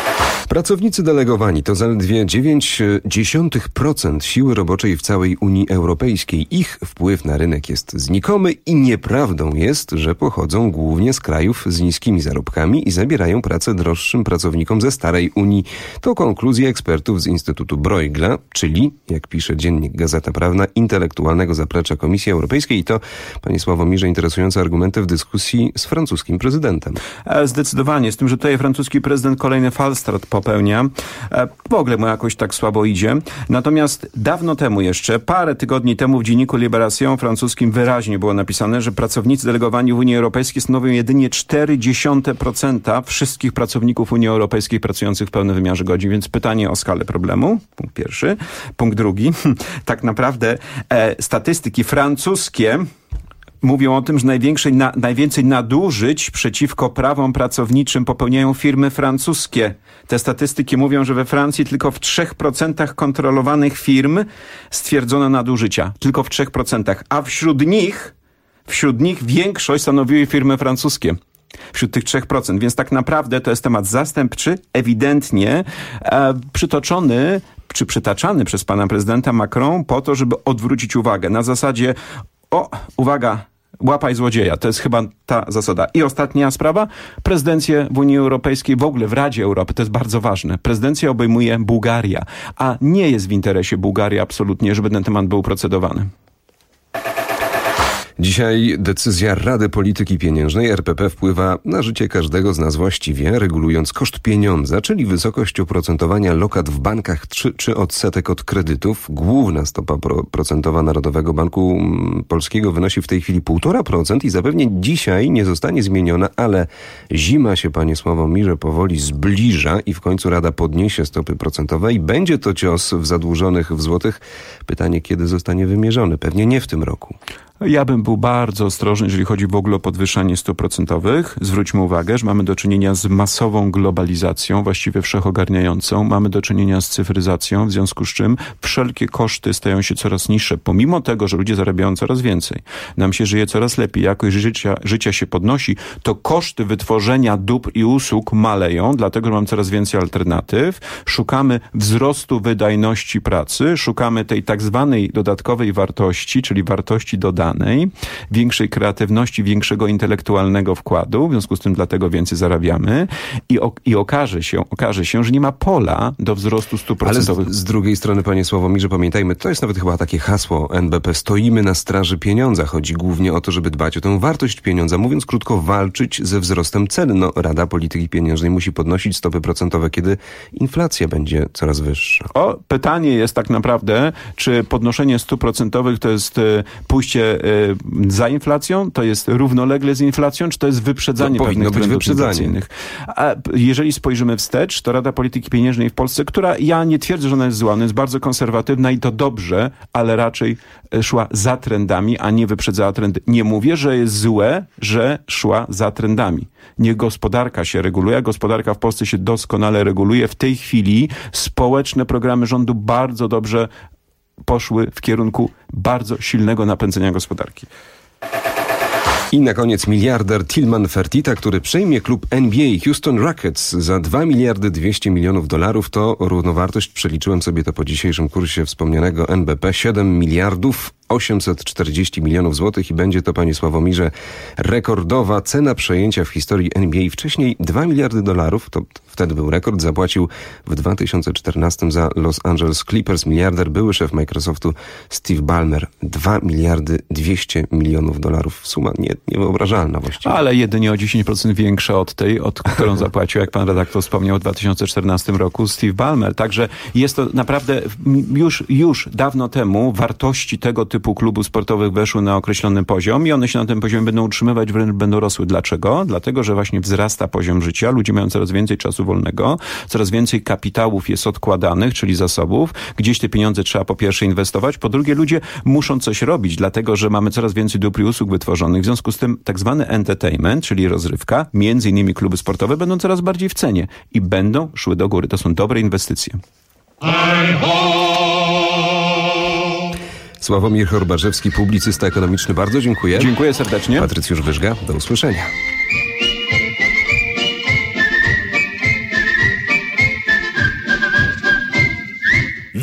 Pracownicy delegowani to zaledwie 0,9% siły roboczej w całej Unii Europejskiej. Ich wpływ na rynek jest znikomy i nieprawdą jest, że pochodzą głównie z krajów z niskimi zarobkami i zabierają pracę droższym pracownikom ze starej Unii. To konkluzja ekspertów z Instytutu Bruegla, czyli, jak pisze dziennik Gazeta Prawna, intelektualnego zaplecza Komisji Europejskiej. I to, panie Sławomirze, interesujące argumenty w dyskusji z francuskim prezydentem. Zdecydowanie, z tym, że tutaj francuski prezydent kolejny falstart popełnia. W ogóle mu jakoś tak słabo idzie. Natomiast dawno temu jeszcze, parę tygodni temu w dzienniku Libération francuskim wyraźnie było napisane, że pracownicy delegowani w Unii Europejskiej stanowią jedynie 0,4% wszystkich pracowników Unii Europejskiej pracujących w pełnym wymiarze godzin. Więc pytanie o skalę problemu. Punkt pierwszy. Punkt drugi. Tak naprawdę statystyki francuskie mówią o tym, że najwięcej nadużyć przeciwko prawom pracowniczym popełniają firmy francuskie. Te statystyki mówią, że we Francji tylko w 3% kontrolowanych firm stwierdzono nadużycia. Tylko w 3%. A wśród nich większość stanowiły firmy francuskie. Wśród tych 3%. Więc tak naprawdę to jest temat zastępczy, ewidentnie przytoczony czy przytaczany przez pana prezydenta Macron po to, żeby odwrócić uwagę. Na zasadzie uwaga, łapaj złodzieja. To jest chyba ta zasada. I ostatnia sprawa. Prezydencję w Unii Europejskiej, w ogóle w Radzie Europy, to jest bardzo ważne. Prezydencję obejmuje Bułgaria, a nie jest w interesie Bułgarii absolutnie, żeby ten temat był procedowany. Dzisiaj decyzja Rady Polityki Pieniężnej RPP wpływa na życie każdego z nas właściwie, regulując koszt pieniądza, czyli wysokość oprocentowania lokat w bankach czy odsetek od kredytów. Główna stopa procentowa Narodowego Banku Polskiego wynosi w tej chwili 1,5% i zapewne dzisiaj nie zostanie zmieniona, ale zima się, panie Sławomirze, powoli zbliża i w końcu Rada podniesie stopy procentowe i będzie to cios w zadłużonych w złotych. Pytanie, kiedy zostanie wymierzony? Pewnie nie w tym roku. Ja bym był bardzo ostrożny, jeżeli chodzi w ogóle o podwyższanie stóp procentowych. Zwróćmy uwagę, że mamy do czynienia z masową globalizacją, właściwie wszechogarniającą. Mamy do czynienia z cyfryzacją, w związku z czym wszelkie koszty stają się coraz niższe, pomimo tego, że ludzie zarabiają coraz więcej. Nam się żyje coraz lepiej, jakość życia się podnosi, to koszty wytworzenia dóbr i usług maleją, dlatego że mamy coraz więcej alternatyw. Szukamy wzrostu wydajności pracy, szukamy tej tak zwanej dodatkowej wartości, czyli wartości dodanej, większej kreatywności, większego intelektualnego wkładu, w związku z tym dlatego więcej zarabiamy i okaże się, że nie ma pola do wzrostu stóp procentowych. Ale z drugiej strony, panie Sławomirze, pamiętajmy, to jest nawet chyba takie hasło NBP, stoimy na straży pieniądza. Chodzi głównie o to, żeby dbać o tę wartość pieniądza, mówiąc krótko, walczyć ze wzrostem cen. No, Rada Polityki Pieniężnej musi podnosić stopy procentowe, kiedy inflacja będzie coraz wyższa. Pytanie jest tak naprawdę, czy podnoszenie stóp procentowych to jest pójście za inflacją, to jest równolegle z inflacją, czy to jest wyprzedzanie pewnych trendów inflacyjnych. A jeżeli spojrzymy wstecz, to Rada Polityki Pieniężnej w Polsce, która, ja nie twierdzę, że ona jest zła, ona jest bardzo konserwatywna i to dobrze, ale raczej szła za trendami, a nie wyprzedzała trendy. Nie mówię, że jest złe, że szła za trendami. Niech gospodarka się reguluje, a gospodarka w Polsce się doskonale reguluje. W tej chwili społeczne programy rządu bardzo dobrze poszły w kierunku bardzo silnego napędzenia gospodarki. I na koniec miliarder Tillman Fertitta, który przejmie klub NBA Houston Rockets za $2,2 miliardów. To równowartość, przeliczyłem sobie to po dzisiejszym kursie wspomnianego NBP, 7,840 milionów złotych i będzie to, panie Sławomirze, rekordowa cena przejęcia w historii NBA. Wcześniej $2 miliardy, to wtedy był rekord, zapłacił w 2014 za Los Angeles Clippers miliarder, były szef Microsoftu Steve Ballmer. $2,2 milionów. Suma niewyobrażalna właściwie. Ale jedynie o 10% większa od tej, którą zapłacił, jak pan redaktor wspomniał, w 2014 roku Steve Ballmer. Także jest to naprawdę już dawno temu wartości tego typu klubów sportowych weszły na określony poziom i one się na tym poziomie będą utrzymywać, wręcz będą rosły. Dlaczego? Dlatego, że właśnie wzrasta poziom życia, ludzie mają coraz więcej czasu wolnego, coraz więcej kapitałów jest odkładanych, czyli zasobów. Gdzieś te pieniądze trzeba po pierwsze inwestować, po drugie ludzie muszą coś robić, dlatego, że mamy coraz więcej dóbr i usług wytworzonych. W związku z tym tak zwany entertainment, czyli rozrywka, między innymi kluby sportowe, będą coraz bardziej w cenie i będą szły do góry. To są dobre inwestycje. Sławomir Horbarzewski, publicysta ekonomiczny. Bardzo dziękuję. Dziękuję serdecznie. Patrycjusz Wyżga. Do usłyszenia.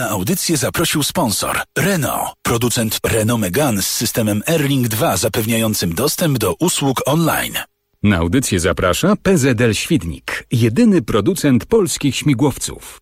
Na audycję zaprosił sponsor Renault, producent Renault Megane z systemem Airlink 2 zapewniającym dostęp do usług online. Na audycję zaprasza PZL Świdnik, jedyny producent polskich śmigłowców.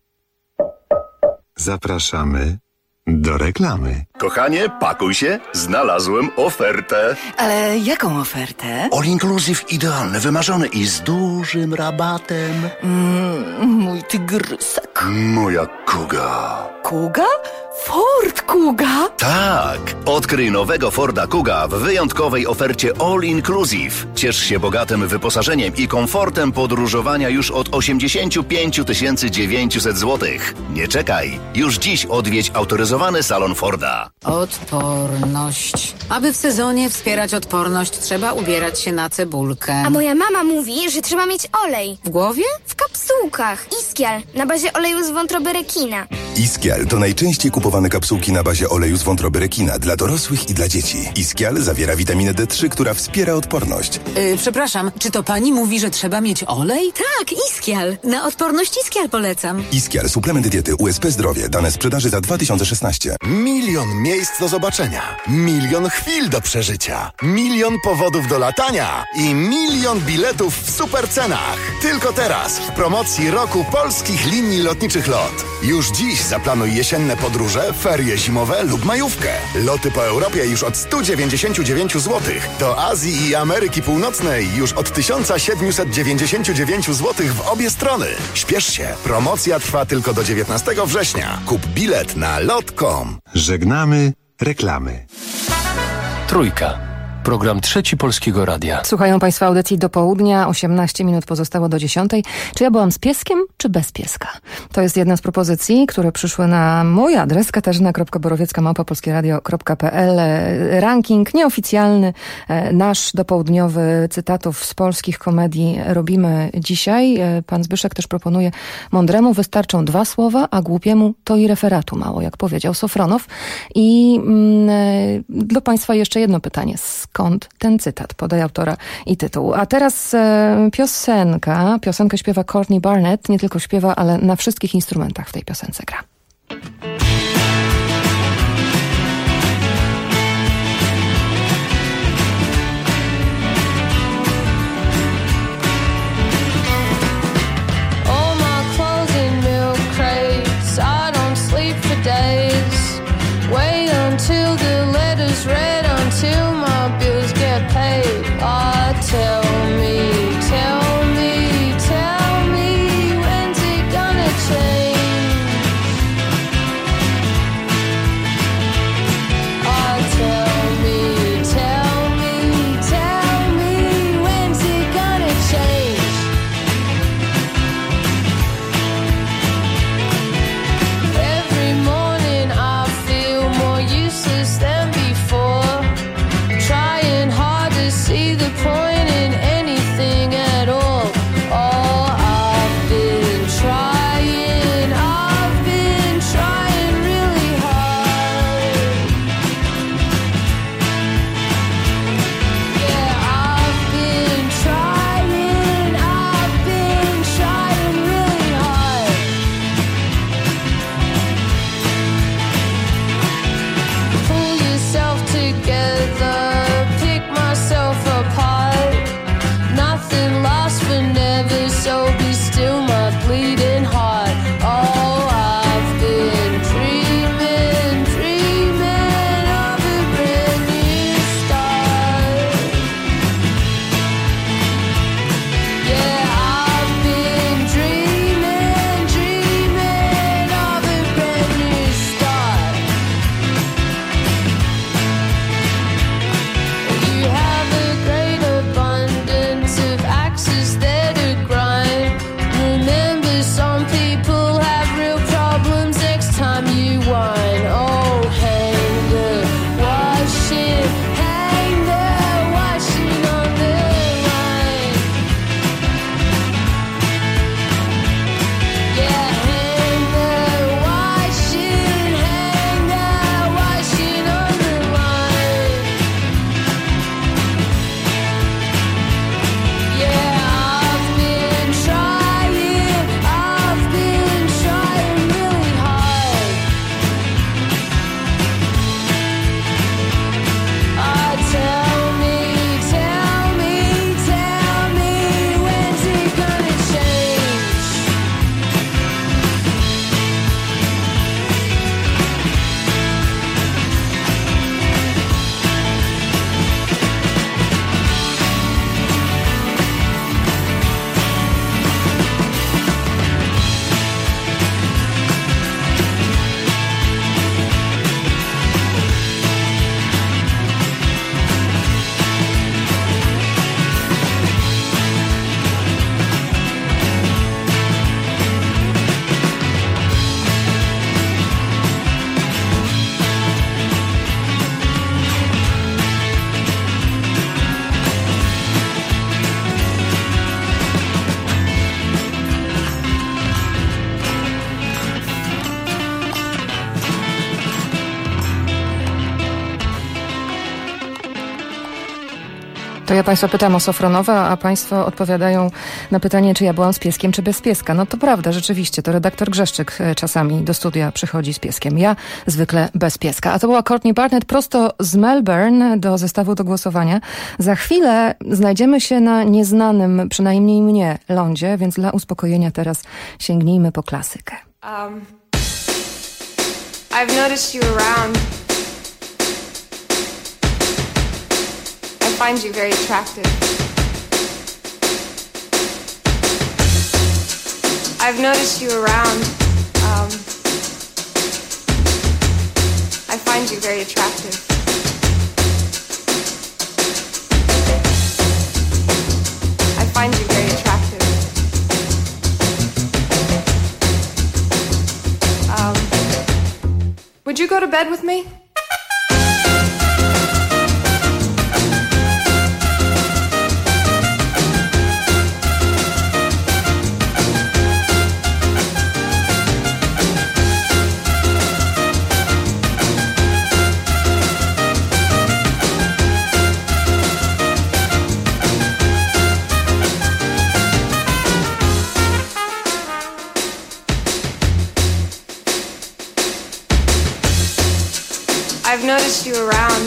Zapraszamy do reklamy. Kochanie, pakuj się, znalazłem ofertę. Ale jaką ofertę? All inclusive idealny, wymarzony i z dużym rabatem. Mój tygrysek. Moja Kuga. Kuga? Ford Kuga? Tak! Odkryj nowego Forda Kuga w wyjątkowej ofercie All Inclusive. Ciesz się bogatym wyposażeniem i komfortem podróżowania już od 85 900 zł. Nie czekaj! Już dziś odwiedź autoryzowany salon Forda. Odporność. Aby w sezonie wspierać odporność, trzeba ubierać się na cebulkę. A moja mama mówi, że trzeba mieć olej. W głowie? W kapsułkach. Iskial, na bazie oleju z wątroby rekina. Iskial to najczęściej kupowane kapsułki na bazie oleju z wątroby rekina dla dorosłych i dla dzieci. Iskial zawiera witaminę D3, która wspiera odporność. Przepraszam, czy to pani mówi, że trzeba mieć olej? Tak, Iskial. Na odporność Iskial polecam. Iskial, suplement diety USP Zdrowie. Dane sprzedaży za 2016. Milion miejsc do zobaczenia, milion chwil do przeżycia, milion powodów do latania i milion biletów w super cenach. Tylko teraz w promocji roku polskich linii lotniczych LOT. Już dziś zaplanuj jesienne podróże, ferie zimowe lub majówkę. Loty po Europie już od 199 zł. Do Azji i Ameryki Północnej już od 1799 zł w obie strony. Śpiesz się, promocja trwa tylko do 19 września. Kup bilet na lot.com. Żegnamy reklamy. Trójka. Program Trzeci Polskiego Radia. Słuchają Państwo audycji do południa, 18 minut pozostało do 10. Czy ja byłam z pieskiem, czy bez pieska? To jest jedna z propozycji, które przyszły na mój adres katarzyna.borowiecka@polskieradio.pl. Ranking nieoficjalny, nasz dopołudniowy cytatów z polskich komedii robimy dzisiaj. Pan Zbyszek też proponuje: mądremu wystarczą 2 słowa, a głupiemu to i referatu mało, jak powiedział Sofronow. I do Państwa jeszcze jedno pytanie. Skąd ten cytat? Podaj autora i tytuł. A teraz piosenka. Piosenkę śpiewa Courtney Barnett. Nie tylko śpiewa, ale na wszystkich instrumentach w tej piosence gra. All my clothes in milk crates. I don't sleep for days. Wait until the letter's read, until my bills get paid. Tell me, when's it gonna change? Tell me, when's it gonna change? Every morning I feel more useless than before. Trying hard to see the point in To ja Państwa pytam o Sofronowa, a Państwo odpowiadają na pytanie, czy ja byłam z pieskiem, czy bez pieska. No to prawda, rzeczywiście, to redaktor Grzeszczyk czasami do studia przychodzi z pieskiem. Ja zwykle bez pieska. A to była Courtney Barnett prosto z Melbourne do zestawu do głosowania. Za chwilę znajdziemy się na nieznanym, przynajmniej mnie, lądzie, więc dla uspokojenia teraz sięgnijmy po klasykę. I've noticed you around. I find you very attractive. I've noticed you around. I find you very attractive. I find you very attractive. Would you go to bed with me? I've noticed you around.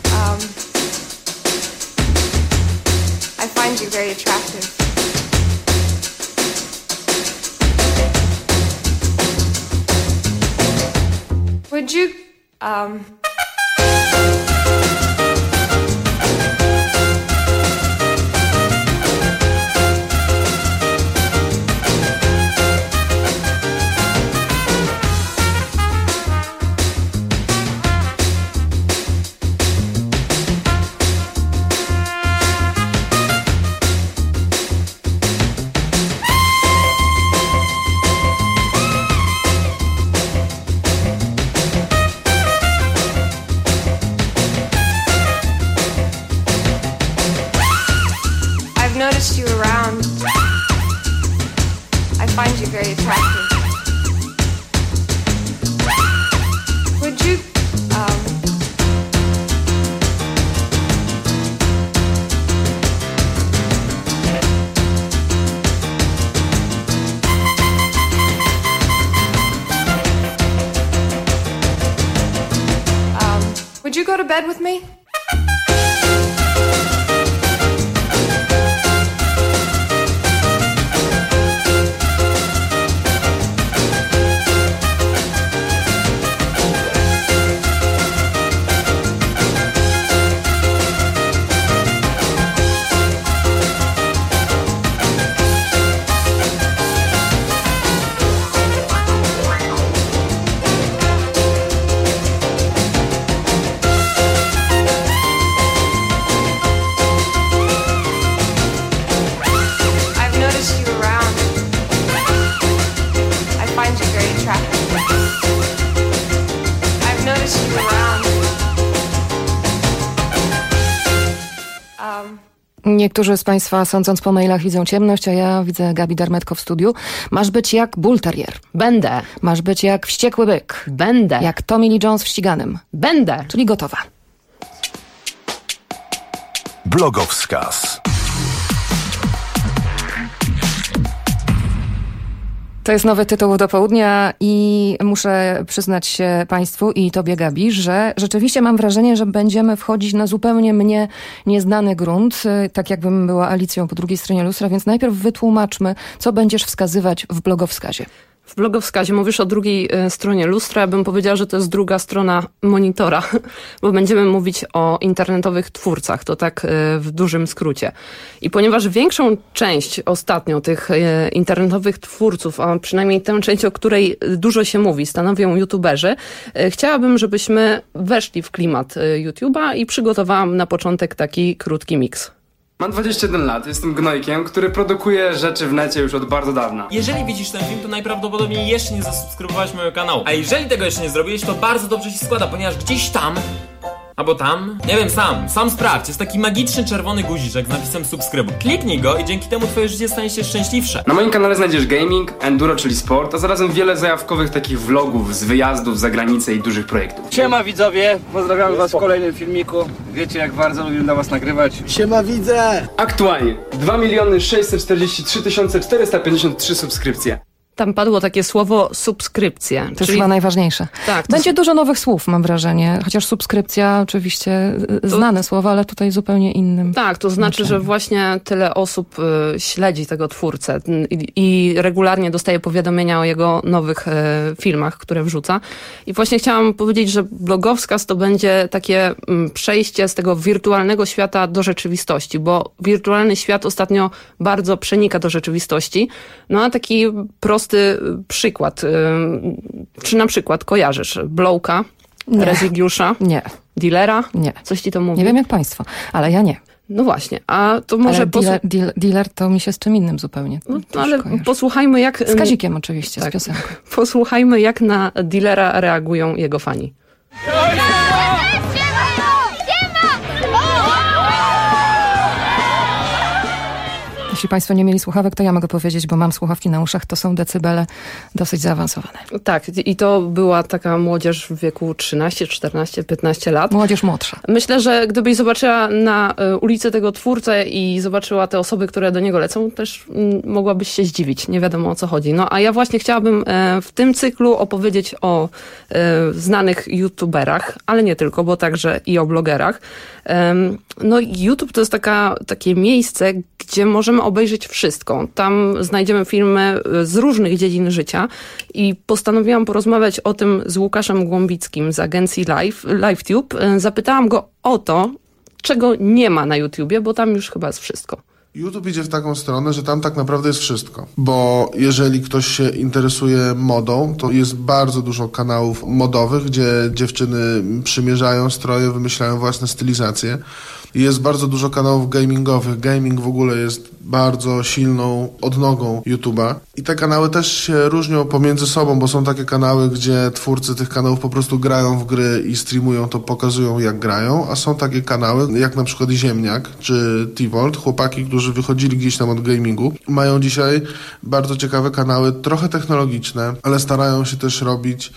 I find you very attractive. Would you, noticed you around. I find you very attractive. Would you, would you go to bed with me? Niektórzy z Państwa, sądząc po mailach, widzą ciemność, a ja widzę Gabi Darmetko w studiu. Masz być jak bull terrier. Będę. Masz być jak wściekły byk. Będę. Jak Tommy Lee Jones w Ściganym. Będę. Czyli gotowa. Blogowskaz. To jest nowy tytuł do południa i muszę przyznać się Państwu i Tobie, Gabi, że rzeczywiście mam wrażenie, że będziemy wchodzić na zupełnie mnie nieznany grunt, tak jakbym była Alicją po drugiej stronie lustra, więc najpierw wytłumaczmy, co będziesz wskazywać w blogowskazie. W blogowskazie mówisz o drugiej stronie lustra. Ja bym powiedziała, że to jest druga strona monitora, bo będziemy mówić o internetowych twórcach. To tak w dużym skrócie. I ponieważ większą część ostatnio tych internetowych twórców, a przynajmniej tę część, o której dużo się mówi, stanowią youtuberzy, chciałabym, żebyśmy weszli w klimat YouTube'a i przygotowałam na początek taki krótki miks. Mam 21 lat, jestem gnojkiem, który produkuje rzeczy w necie już od bardzo dawna. Jeżeli widzisz ten film, to najprawdopodobniej jeszcze nie zasubskrybowałeś mojego kanału. A jeżeli tego jeszcze nie zrobiłeś, to bardzo dobrze się składa, ponieważ gdzieś tam, Albo tam? Nie wiem, sam sprawdź. Jest taki magiczny czerwony guziczek z napisem subskrybuj. Kliknij go i dzięki temu twoje życie stanie się szczęśliwsze. Na moim kanale znajdziesz gaming, enduro, czyli sport, a zarazem wiele zajawkowych takich vlogów z wyjazdów za granicę i dużych projektów. Siema widzowie, pozdrawiam was w kolejnym filmiku. Wiecie jak bardzo lubię dla was nagrywać. Siema widzę! Aktualnie 2 643 453 subskrypcje. Tam padło takie słowo subskrypcja. To jest chyba najważniejsze. Tak, Będzie dużo nowych słów, mam wrażenie. Chociaż subskrypcja oczywiście znane słowo, ale tutaj zupełnie innym. Tak, to znaczy, że właśnie tyle osób śledzi tego twórcę i regularnie dostaje powiadomienia o jego nowych filmach, które wrzuca. I właśnie chciałam powiedzieć, że Blogowskaz to będzie takie przejście z tego wirtualnego świata do rzeczywistości, bo wirtualny świat ostatnio bardzo przenika do rzeczywistości. No a taki prosty przykład. Czy na przykład kojarzysz Blowka, Rezygiusza, Dealera? Nie. Coś ci to mówi? Nie wiem jak państwo, ale ja nie. No właśnie, a to może... Dealer to mi się z czym innym zupełnie. No, ale posłuchajmy jak... Z Kazikiem oczywiście, z piosenką. Posłuchajmy jak na Dealera reagują jego fani. Jeśli państwo nie mieli słuchawek, to ja mogę powiedzieć, bo mam słuchawki na uszach, to są decybele dosyć zaawansowane. Tak, i to była taka młodzież w wieku 13, 14, 15 lat. Młodzież młodsza. Myślę, że gdybyś zobaczyła na ulicy tego twórcę i zobaczyła te osoby, które do niego lecą, też mogłabyś się zdziwić. Nie wiadomo o co chodzi. No a ja właśnie chciałabym w tym cyklu opowiedzieć o znanych youtuberach, ale nie tylko, bo także i o blogerach. No YouTube to jest takie miejsce, gdzie możemy obejrzeć wszystko. Tam znajdziemy filmy z różnych dziedzin życia i postanowiłam porozmawiać o tym z Łukaszem Głąbickim z agencji LiveTube. Zapytałam go o to, czego nie ma na YouTubie, bo tam już chyba jest wszystko. YouTube idzie w taką stronę, że tam tak naprawdę jest wszystko. Bo jeżeli ktoś się interesuje modą, to jest bardzo dużo kanałów modowych, gdzie dziewczyny przymierzają stroje, wymyślają własne stylizacje. Jest bardzo dużo kanałów gamingowych. Gaming w ogóle jest bardzo silną odnogą YouTube'a. I te kanały też się różnią pomiędzy sobą, bo są takie kanały, gdzie twórcy tych kanałów po prostu grają w gry i streamują to, pokazują jak grają, a są takie kanały, jak na przykład Ziemniak czy T-Volt, chłopaki, którzy wychodzili gdzieś tam od gamingu. Mają dzisiaj bardzo ciekawe kanały, trochę technologiczne, ale starają się też robić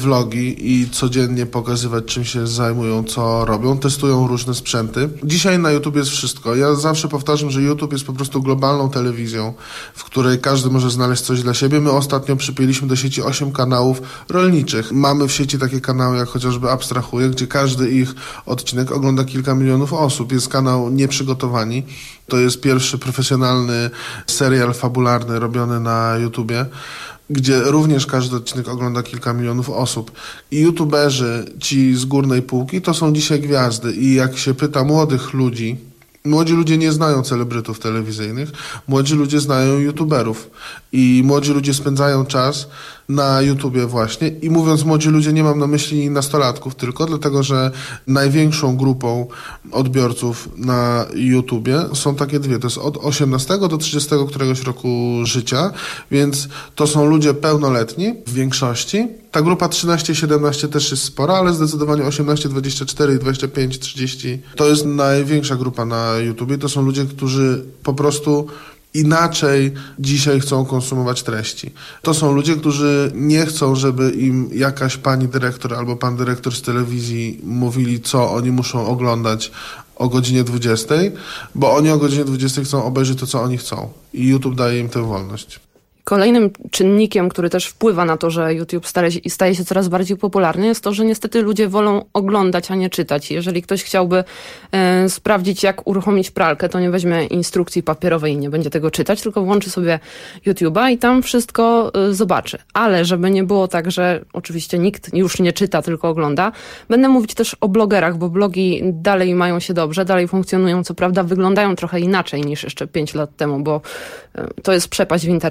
vlogi i codziennie pokazywać, czym się zajmują, co robią. Testują różne sprzęty. Dzisiaj na YouTube jest wszystko. Ja zawsze powtarzam, że YouTube jest po prostu globalną telewizją, w której każdy może znaleźć coś dla siebie. My ostatnio przypięliśmy do sieci 8 kanałów rolniczych. Mamy w sieci takie kanały, jak chociażby Abstrahuję, gdzie każdy ich odcinek ogląda kilka milionów osób. Jest kanał Nieprzygotowani. To jest pierwszy profesjonalny serial fabularny robiony na YouTubie, gdzie również każdy odcinek ogląda kilka milionów osób. I youtuberzy, ci z górnej półki, to są dzisiaj gwiazdy. I jak się pyta młodych ludzi, młodzi ludzie nie znają celebrytów telewizyjnych, młodzi ludzie znają youtuberów. I młodzi ludzie spędzają czas na YouTubie właśnie. I mówiąc młodzi ludzie, nie mam na myśli nastolatków tylko, dlatego że największą grupą odbiorców na YouTubie są takie dwie. To jest od 18 do 30 któregoś roku życia, więc to są ludzie pełnoletni w większości. Ta grupa 13-17 też jest spora, ale zdecydowanie 18, 24, 25, 30 to jest największa grupa na YouTubie. To są ludzie, którzy po prostu inaczej dzisiaj chcą konsumować treści. To są ludzie, którzy nie chcą, żeby im jakaś pani dyrektor albo pan dyrektor z telewizji mówili, co oni muszą oglądać o godzinie 20, bo oni o godzinie 20 chcą obejrzeć to, co oni chcą. I YouTube daje im tę wolność. Kolejnym czynnikiem, który też wpływa na to, że YouTube staje się coraz bardziej popularny, jest to, że niestety ludzie wolą oglądać, a nie czytać. Jeżeli ktoś chciałby sprawdzić, jak uruchomić pralkę, to nie weźmie instrukcji papierowej i nie będzie tego czytać, tylko włączy sobie YouTube'a i tam wszystko zobaczy. Ale żeby nie było tak, że oczywiście nikt już nie czyta, tylko ogląda, będę mówić też o blogerach, bo blogi dalej mają się dobrze, dalej funkcjonują, co prawda wyglądają trochę inaczej niż jeszcze 5 lat temu, bo to jest przepaść w internecie 5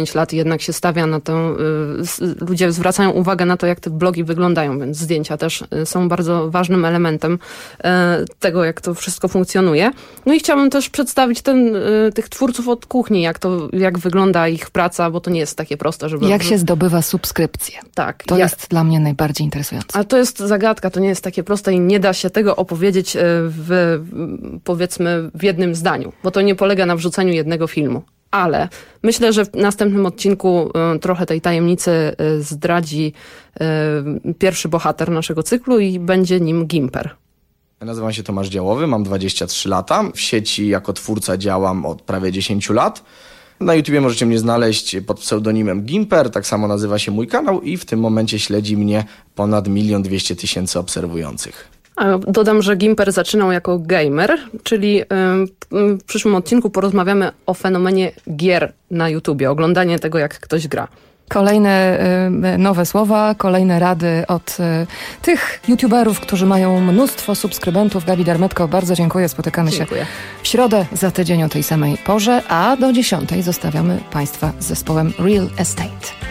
5 lat jednak się stawia na to, ludzie zwracają uwagę na to, jak te blogi wyglądają, więc zdjęcia też są bardzo ważnym elementem tego, jak to wszystko funkcjonuje. No i chciałabym też przedstawić tych twórców od kuchni, jak wygląda ich praca, bo to nie jest takie proste, żeby... Jak się zdobywa subskrypcję. Tak. To jest dla mnie najbardziej interesujące. A to jest zagadka, to nie jest takie proste i nie da się tego opowiedzieć powiedzmy w jednym zdaniu, bo to nie polega na wrzuceniu jednego filmu. Ale myślę, że w następnym odcinku trochę tej tajemnicy zdradzi pierwszy bohater naszego cyklu i będzie nim Gimper. Ja nazywam się Tomasz Działowy, mam 23 lata. W sieci jako twórca działam od prawie 10 lat. Na YouTubie możecie mnie znaleźć pod pseudonimem Gimper, tak samo nazywa się mój kanał i w tym momencie śledzi mnie ponad 1 200 000 obserwujących. A dodam, że Gimper zaczynał jako gamer, czyli w przyszłym odcinku porozmawiamy o fenomenie gier na YouTubie, oglądanie tego, jak ktoś gra. Kolejne nowe słowa, kolejne rady od tych youtuberów, którzy mają mnóstwo subskrybentów. Gabi Darmetko, bardzo dziękuję. Spotykamy się w środę za tydzień o tej samej porze, a do 10:00 zostawiamy Państwa z zespołem Real Estate.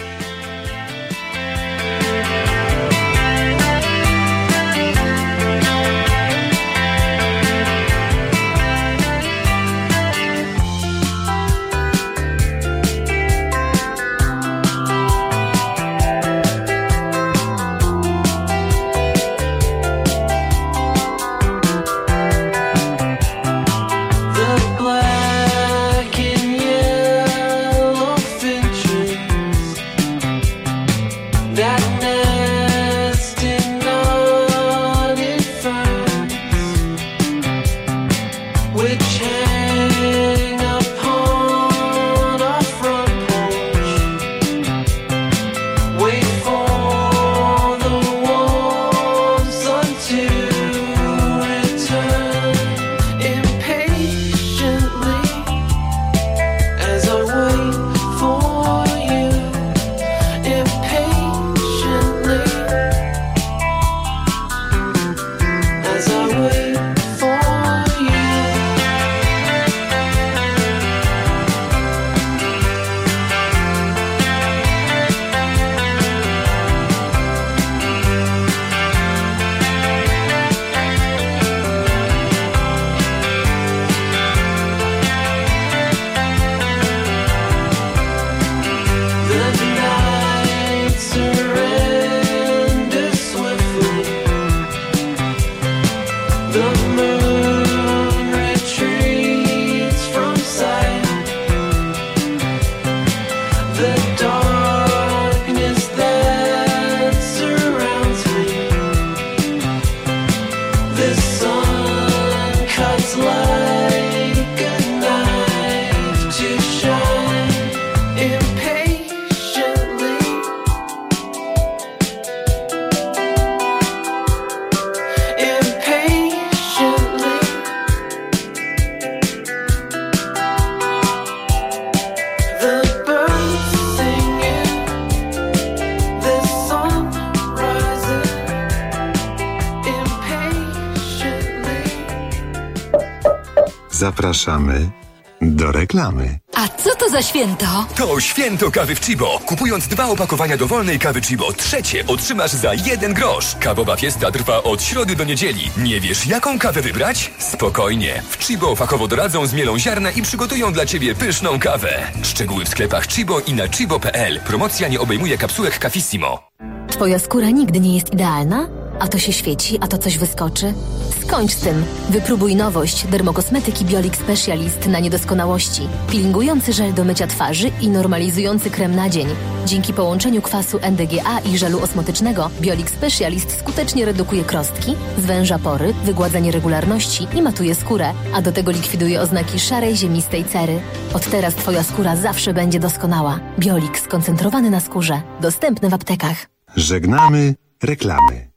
Zapraszamy do reklamy. A co to za święto? To święto kawy w Chibo. Kupując 2 opakowania dowolnej kawy Chibo, trzecie otrzymasz za 1 grosz. Kawowa fiesta trwa od środy do niedzieli. Nie wiesz, jaką kawę wybrać? Spokojnie. W Chibo fachowo doradzą, zmielą ziarna i przygotują dla Ciebie pyszną kawę. Szczegóły w sklepach Chibo i na chibo.pl. Promocja nie obejmuje kapsułek Cafissimo. Twoja skóra nigdy nie jest idealna? A to się świeci, a to coś wyskoczy? Skończ z tym. Wypróbuj nowość dermokosmetyki Biolix Specialist na niedoskonałości. Peelingujący żel do mycia twarzy i normalizujący krem na dzień. Dzięki połączeniu kwasu NDGA i żelu osmotycznego Biolix Specialist skutecznie redukuje krostki, zwęża pory, wygładza nieregularności i matuje skórę, a do tego likwiduje oznaki szarej, ziemistej cery. Od teraz Twoja skóra zawsze będzie doskonała. Biolix skoncentrowany na skórze. Dostępny w aptekach. Żegnamy reklamy.